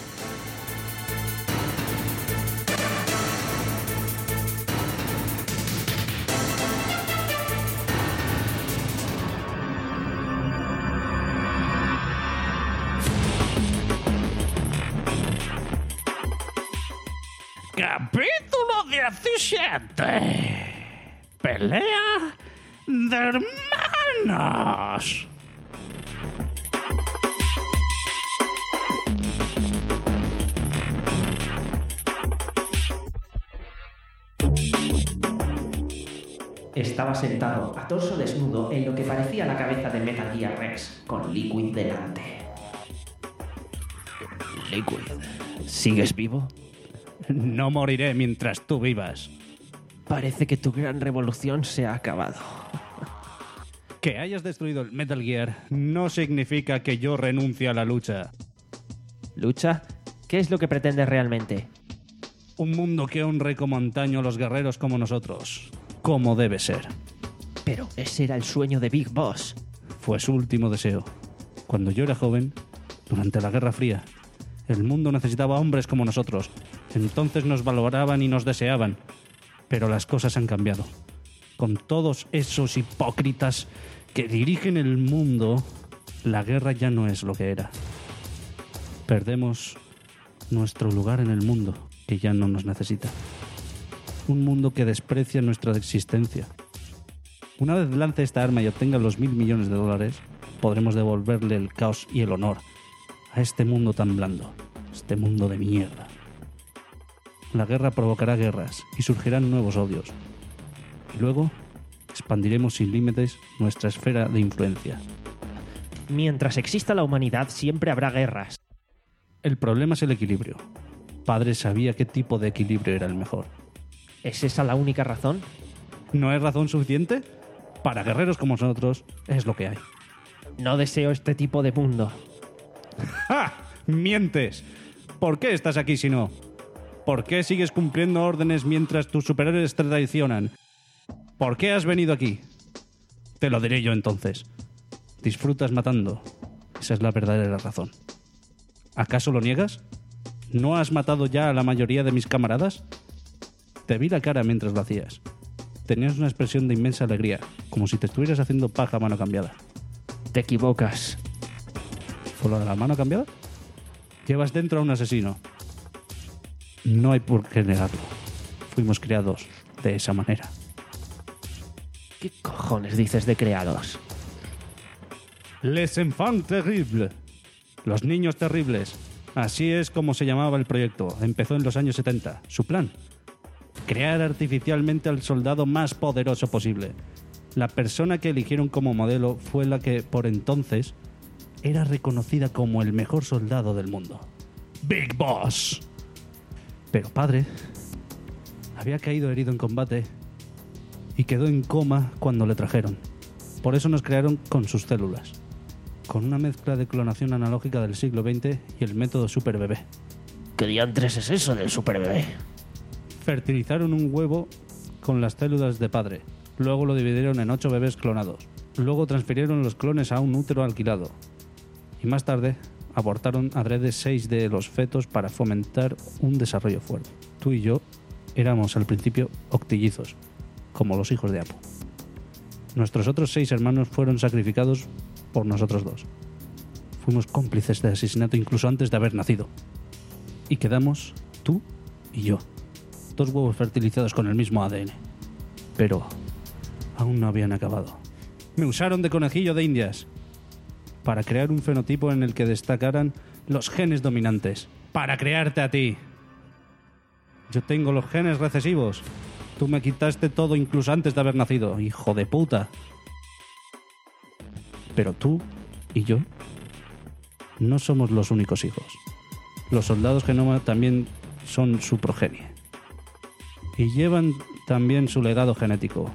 Capítulo diecisiete. Pelea de hermanos. Estaba sentado, a torso desnudo, en lo que parecía la cabeza de Metal Gear Rex, con Liquid delante. Liquid, ¿sigues vivo? No moriré mientras tú vivas. Parece que tu gran revolución se ha acabado. Que hayas destruido el Metal Gear no significa que yo renuncie a la lucha. ¿Lucha? ¿Qué es lo que pretendes realmente? Un mundo que honre como antaño a los guerreros como nosotros. Como debe ser. Pero ese era el sueño de Big Boss. Fue su último deseo. Cuando yo era joven, durante la Guerra Fría, el mundo necesitaba hombres como nosotros. Entonces nos valoraban y nos deseaban. Pero las cosas han cambiado. Con todos esos hipócritas que dirigen el mundo, la guerra ya no es lo que era. Perdemos nuestro lugar en el mundo, que ya no nos necesita. Un mundo que desprecia nuestra existencia. Una vez lance esta arma y obtenga los mil millones de dólares, podremos devolverle el caos y el honor a este mundo tan blando, este mundo de mierda. La guerra provocará guerras y surgirán nuevos odios. Y luego expandiremos sin límites nuestra esfera de influencia. Mientras exista la humanidad, siempre habrá guerras. El problema es el equilibrio. Padre sabía qué tipo de equilibrio era el mejor. ¿Es esa la única razón? ¿No es razón suficiente? Para guerreros como nosotros, es lo que hay. No deseo este tipo de mundo. ¡Ja! ¡Mientes! ¿Por qué estás aquí si no? ¿Por qué sigues cumpliendo órdenes mientras tus superiores te traicionan? ¿Por qué has venido aquí? Te lo diré yo entonces. Disfrutas matando. Esa es la verdadera razón. ¿Acaso lo niegas? ¿No has matado ya a la mayoría de mis camaradas? Te vi la cara mientras lo hacías. Tenías una expresión de inmensa alegría, como si te estuvieras haciendo paja a mano cambiada. Te equivocas. ¿Fue lo de la mano cambiada? Llevas dentro a un asesino. No hay por qué negarlo. Fuimos creados de esa manera. ¿Qué cojones dices de creados? Les enfants terribles. Los niños terribles. Así es como se llamaba el proyecto. Empezó en los años setenta. Su plan: crear artificialmente al soldado más poderoso posible. La persona que eligieron como modelo fue la que, por entonces, era reconocida como el mejor soldado del mundo. Big Boss. Pero padre había caído herido en combate y quedó en coma cuando le trajeron. Por eso nos crearon con sus células, con una mezcla de clonación analógica del siglo veinte y el método super bebé. ¿Qué diantres es eso del super bebé? Fertilizaron un huevo con las células de padre. Luego lo dividieron en ocho bebés clonados. Luego transfirieron los clones a un útero alquilado. Y más tarde abortaron adrede seis de los fetos para fomentar un desarrollo fuerte. Tú y yo éramos al principio octillizos, como los hijos de Apu. Nuestros otros seis hermanos fueron sacrificados por nosotros dos. Fuimos cómplices de asesinato incluso antes de haber nacido. Y quedamos tú y yo. Dos huevos fertilizados con el mismo A D N. Pero aún no habían acabado. Me usaron de conejillo de indias para crear un fenotipo en el que destacaran los genes dominantes. Para crearte a ti. Yo tengo los genes recesivos. Tú me quitaste todo incluso antes de haber nacido, hijo de puta. Pero tú y yo no somos los únicos hijos. Los soldados Genoma también son su progenie. Y llevan también su legado genético.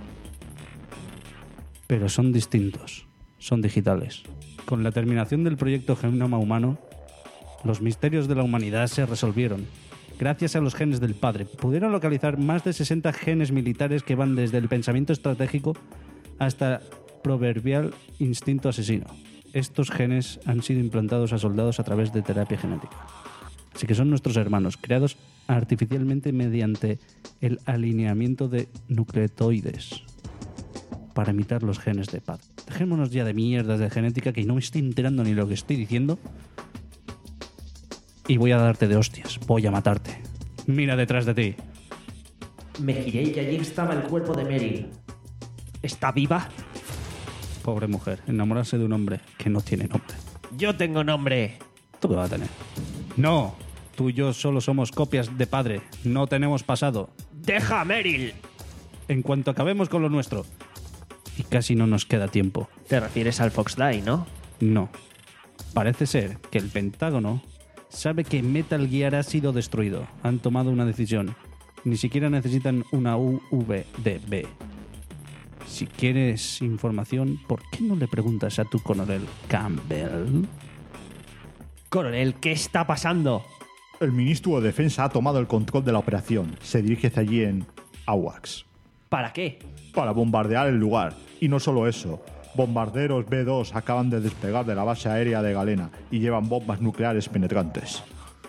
Pero son distintos. Son digitales. Con la terminación del proyecto Genoma Humano, los misterios de la humanidad se resolvieron. Gracias a los genes del padre, pudieron localizar más de sesenta genes militares que van desde el pensamiento estratégico hasta proverbial instinto asesino. Estos genes han sido implantados a soldados a través de terapia genética. Así que son nuestros hermanos, creados artificialmente mediante el alineamiento de nucleotides para imitar los genes de padre. Dejémonos ya de mierdas de genética, que no me estoy enterando ni lo que estoy diciendo. Y voy a darte de hostias. Voy a matarte. Mira detrás de ti. Me giré y allí estaba el cuerpo de Meryl. ¿Está viva? Pobre mujer, enamorarse de un hombre que no tiene nombre. Yo tengo nombre. ¿Tú qué vas a tener? No, tú y yo solo somos copias de padre. No tenemos pasado. ¡Deja a Meryl! En cuanto acabemos con lo nuestro. Y casi no nos queda tiempo. Te refieres al Fox Die, ¿no? No. Parece ser que el Pentágono sabe que Metal Gear ha sido destruido. Han tomado una decisión. Ni siquiera necesitan una U V D B. Si quieres información, ¿por qué no le preguntas a tu coronel Campbell? Coronel, ¿qué está pasando? El ministro de Defensa ha tomado el control de la operación. Se dirige hacia allí en AWACS. ¿Para qué? Para bombardear el lugar. Y no solo eso. Bombarderos B dos acaban de despegar de la base aérea de Galena y llevan bombas nucleares penetrantes.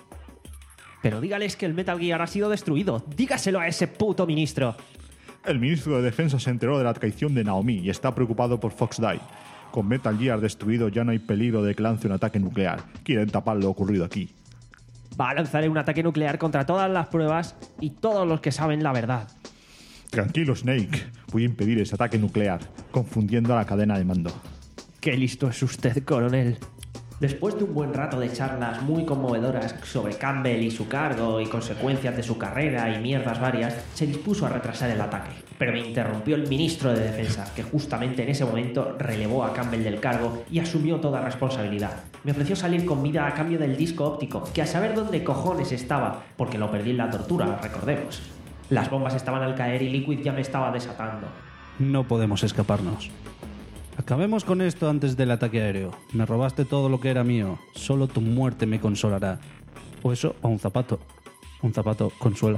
Pero dígales que el Metal Gear ha sido destruido. Dígaselo a ese puto ministro. El ministro de Defensa se enteró de la traición de Naomi y está preocupado por Fox Die. Con Metal Gear destruido ya no hay peligro de que lance un ataque nuclear. Quieren tapar lo ocurrido aquí. Va a lanzar un ataque nuclear contra todas las pruebas y todos los que saben la verdad. Tranquilo, Snake. Voy a impedir ese ataque nuclear, confundiendo a la cadena de mando. Qué listo es usted, coronel. Después de un buen rato de charlas muy conmovedoras sobre Campbell y su cargo y consecuencias de su carrera y mierdas varias, se dispuso a retrasar el ataque. Pero me interrumpió el ministro de Defensa, que justamente en ese momento relevó a Campbell del cargo y asumió toda responsabilidad. Me ofreció salir con vida a cambio del disco óptico, que a saber dónde cojones estaba, porque lo perdí en la tortura, recordemos. Las bombas estaban al caer y Liquid ya me estaba desatando. No podemos escaparnos. Acabemos con esto antes del ataque aéreo. Me robaste todo lo que era mío. Solo tu muerte me consolará. O eso, o un zapato. Un zapato consuela.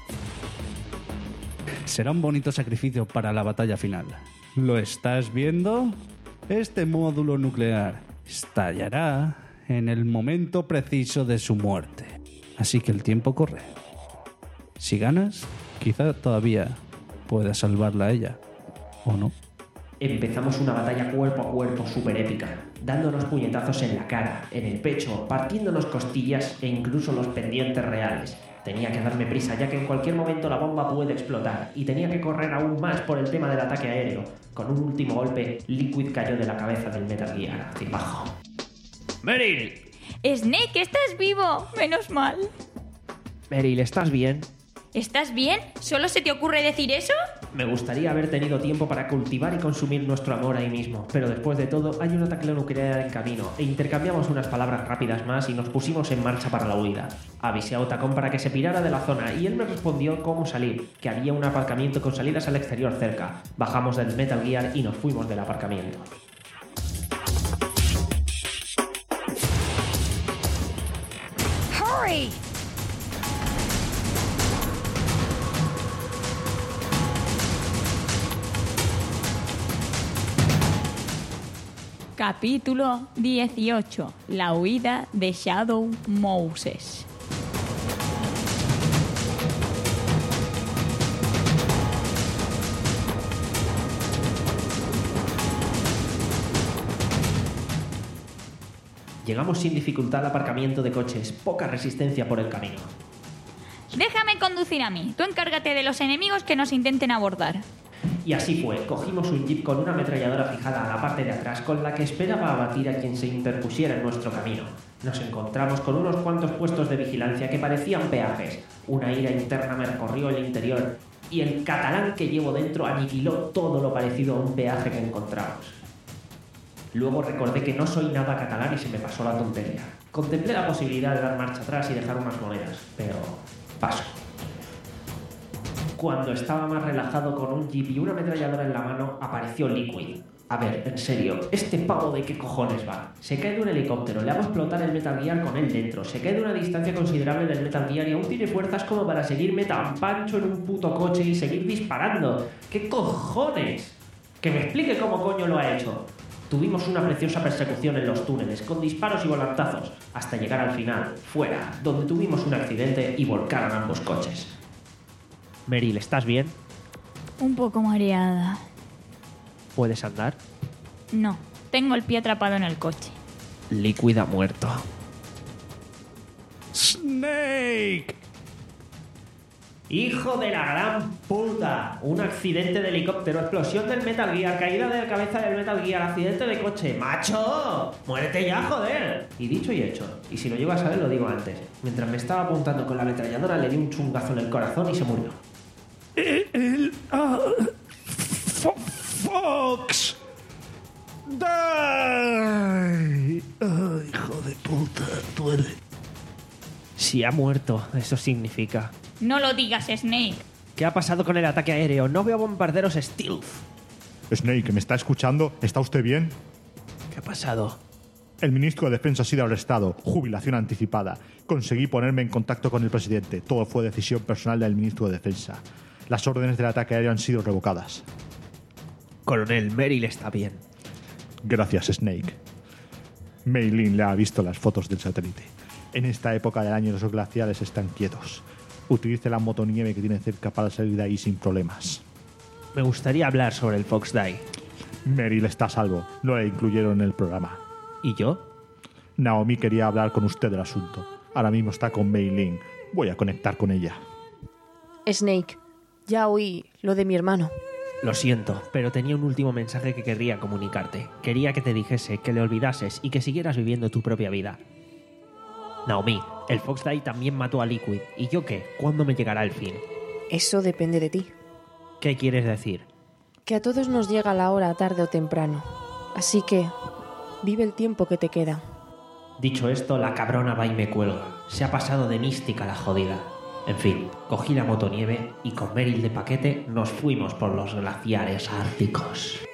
Será un bonito sacrificio para la batalla final. ¿Lo estás viendo? Este módulo nuclear estallará en el momento preciso de su muerte. Así que el tiempo corre. Si ganas, quizá todavía puedas salvarla a ella. ¿O no? Empezamos una batalla cuerpo a cuerpo súper épica, dándonos puñetazos en la cara, en el pecho, partiéndonos costillas e incluso los pendientes reales. Tenía que darme prisa ya que en cualquier momento la bomba puede explotar y tenía que correr aún más por el tema del ataque aéreo. Con un último golpe, Liquid cayó de la cabeza del Metal Gear hacia abajo. ¡Meryl! Snake, estás vivo. Menos mal. Meryl, ¿estás bien? ¿Estás bien? ¿Solo se te ocurre decir eso? Me gustaría haber tenido tiempo para cultivar y consumir nuestro amor ahí mismo, pero después de todo hay un ataque nuclear en camino e intercambiamos unas palabras rápidas más y nos pusimos en marcha para la huida. Avisé a Otacón para que se pirara de la zona y él me respondió cómo salir, que había un aparcamiento con salidas al exterior cerca. Bajamos del Metal Gear y nos fuimos del aparcamiento. ¡Hurry! Capítulo dieciocho. La huida de Shadow Moses. Llegamos sin dificultad al aparcamiento de coches, poca resistencia por el camino. Déjame conducir a mí. Tú encárgate de los enemigos que nos intenten abordar. Y así fue, cogimos un jeep con una ametralladora fijada a la parte de atrás con la que esperaba abatir a quien se interpusiera en nuestro camino. Nos encontramos con unos cuantos puestos de vigilancia que parecían peajes. Una ira interna me recorrió el interior y el catalán que llevo dentro aniquiló todo lo parecido a un peaje que encontramos. Luego recordé que no soy nada catalán y se me pasó la tontería. Contemplé la posibilidad de dar marcha atrás y dejar unas monedas, pero paso. Cuando estaba más relajado con un jeep y una ametralladora en la mano, apareció Liquid. A ver, en serio, ¿este pavo de qué cojones va? Se cae de un helicóptero, le hago explotar el Metal Gear con él dentro, se cae de una distancia considerable del Metal Gear y aún tiene fuerzas como para seguirme tan pancho en un puto coche y seguir disparando. ¿Qué cojones? Que me explique cómo coño lo ha hecho. Tuvimos una preciosa persecución en los túneles, con disparos y volantazos, hasta llegar al final, fuera, donde tuvimos un accidente y volcaron ambos coches. Meryl, ¿estás bien? Un poco mareada. ¿Puedes andar? No, tengo el pie atrapado en el coche. Liquid ha muerto. ¡Snake! ¡Hijo de la gran puta! Un accidente de helicóptero, explosión del Metal Gear, caída de la cabeza del Metal Gear, accidente de coche. ¡Macho! ¡Muérete ya, joder! Y dicho y hecho, y si lo llego a saber lo digo antes. Mientras me estaba apuntando con la ametralladora le di un chungazo en el corazón y se murió. El... el uh, Fo Fox... ¡Die! Oh, hijo de puta, duele. Si ha muerto, eso significa... No lo digas, Snake. ¿Qué ha pasado con el ataque aéreo? No veo bombarderos Stealth. Snake, ¿me está escuchando? ¿Está usted bien? ¿Qué ha pasado? El ministro de Defensa ha sido arrestado. Jubilación anticipada. Conseguí ponerme en contacto con el presidente. Todo fue decisión personal del ministro de Defensa. Las órdenes del ataque aéreo han sido revocadas. Coronel, Meryl está bien. Gracias, Snake. Mei Lin le ha visto las fotos del satélite. En esta época del año los glaciares están quietos. Utilice la motonieve que tiene cerca para salir de ahí sin problemas. Me gustaría hablar sobre el Fox Die. Meryl está a salvo. No la incluyeron en el programa. ¿Y yo? Naomi quería hablar con usted del asunto. Ahora mismo está con Mei Lin. Voy a conectar con ella. Snake, ya oí lo de mi hermano. Lo siento, pero tenía un último mensaje que querría comunicarte. Quería que te dijese que le olvidases y que siguieras viviendo tu propia vida. Naomi, el Fox Die también mató a Liquid. ¿Y yo qué? ¿Cuándo me llegará el fin? Eso depende de ti. ¿Qué quieres decir? Que a todos nos llega la hora tarde o temprano. Así que, vive el tiempo que te queda. Dicho esto, la cabrona va y me cuelga. Se ha pasado de mística la jodida. En fin, cogí la motonieve y con Meryl de paquete nos fuimos por los glaciares árticos.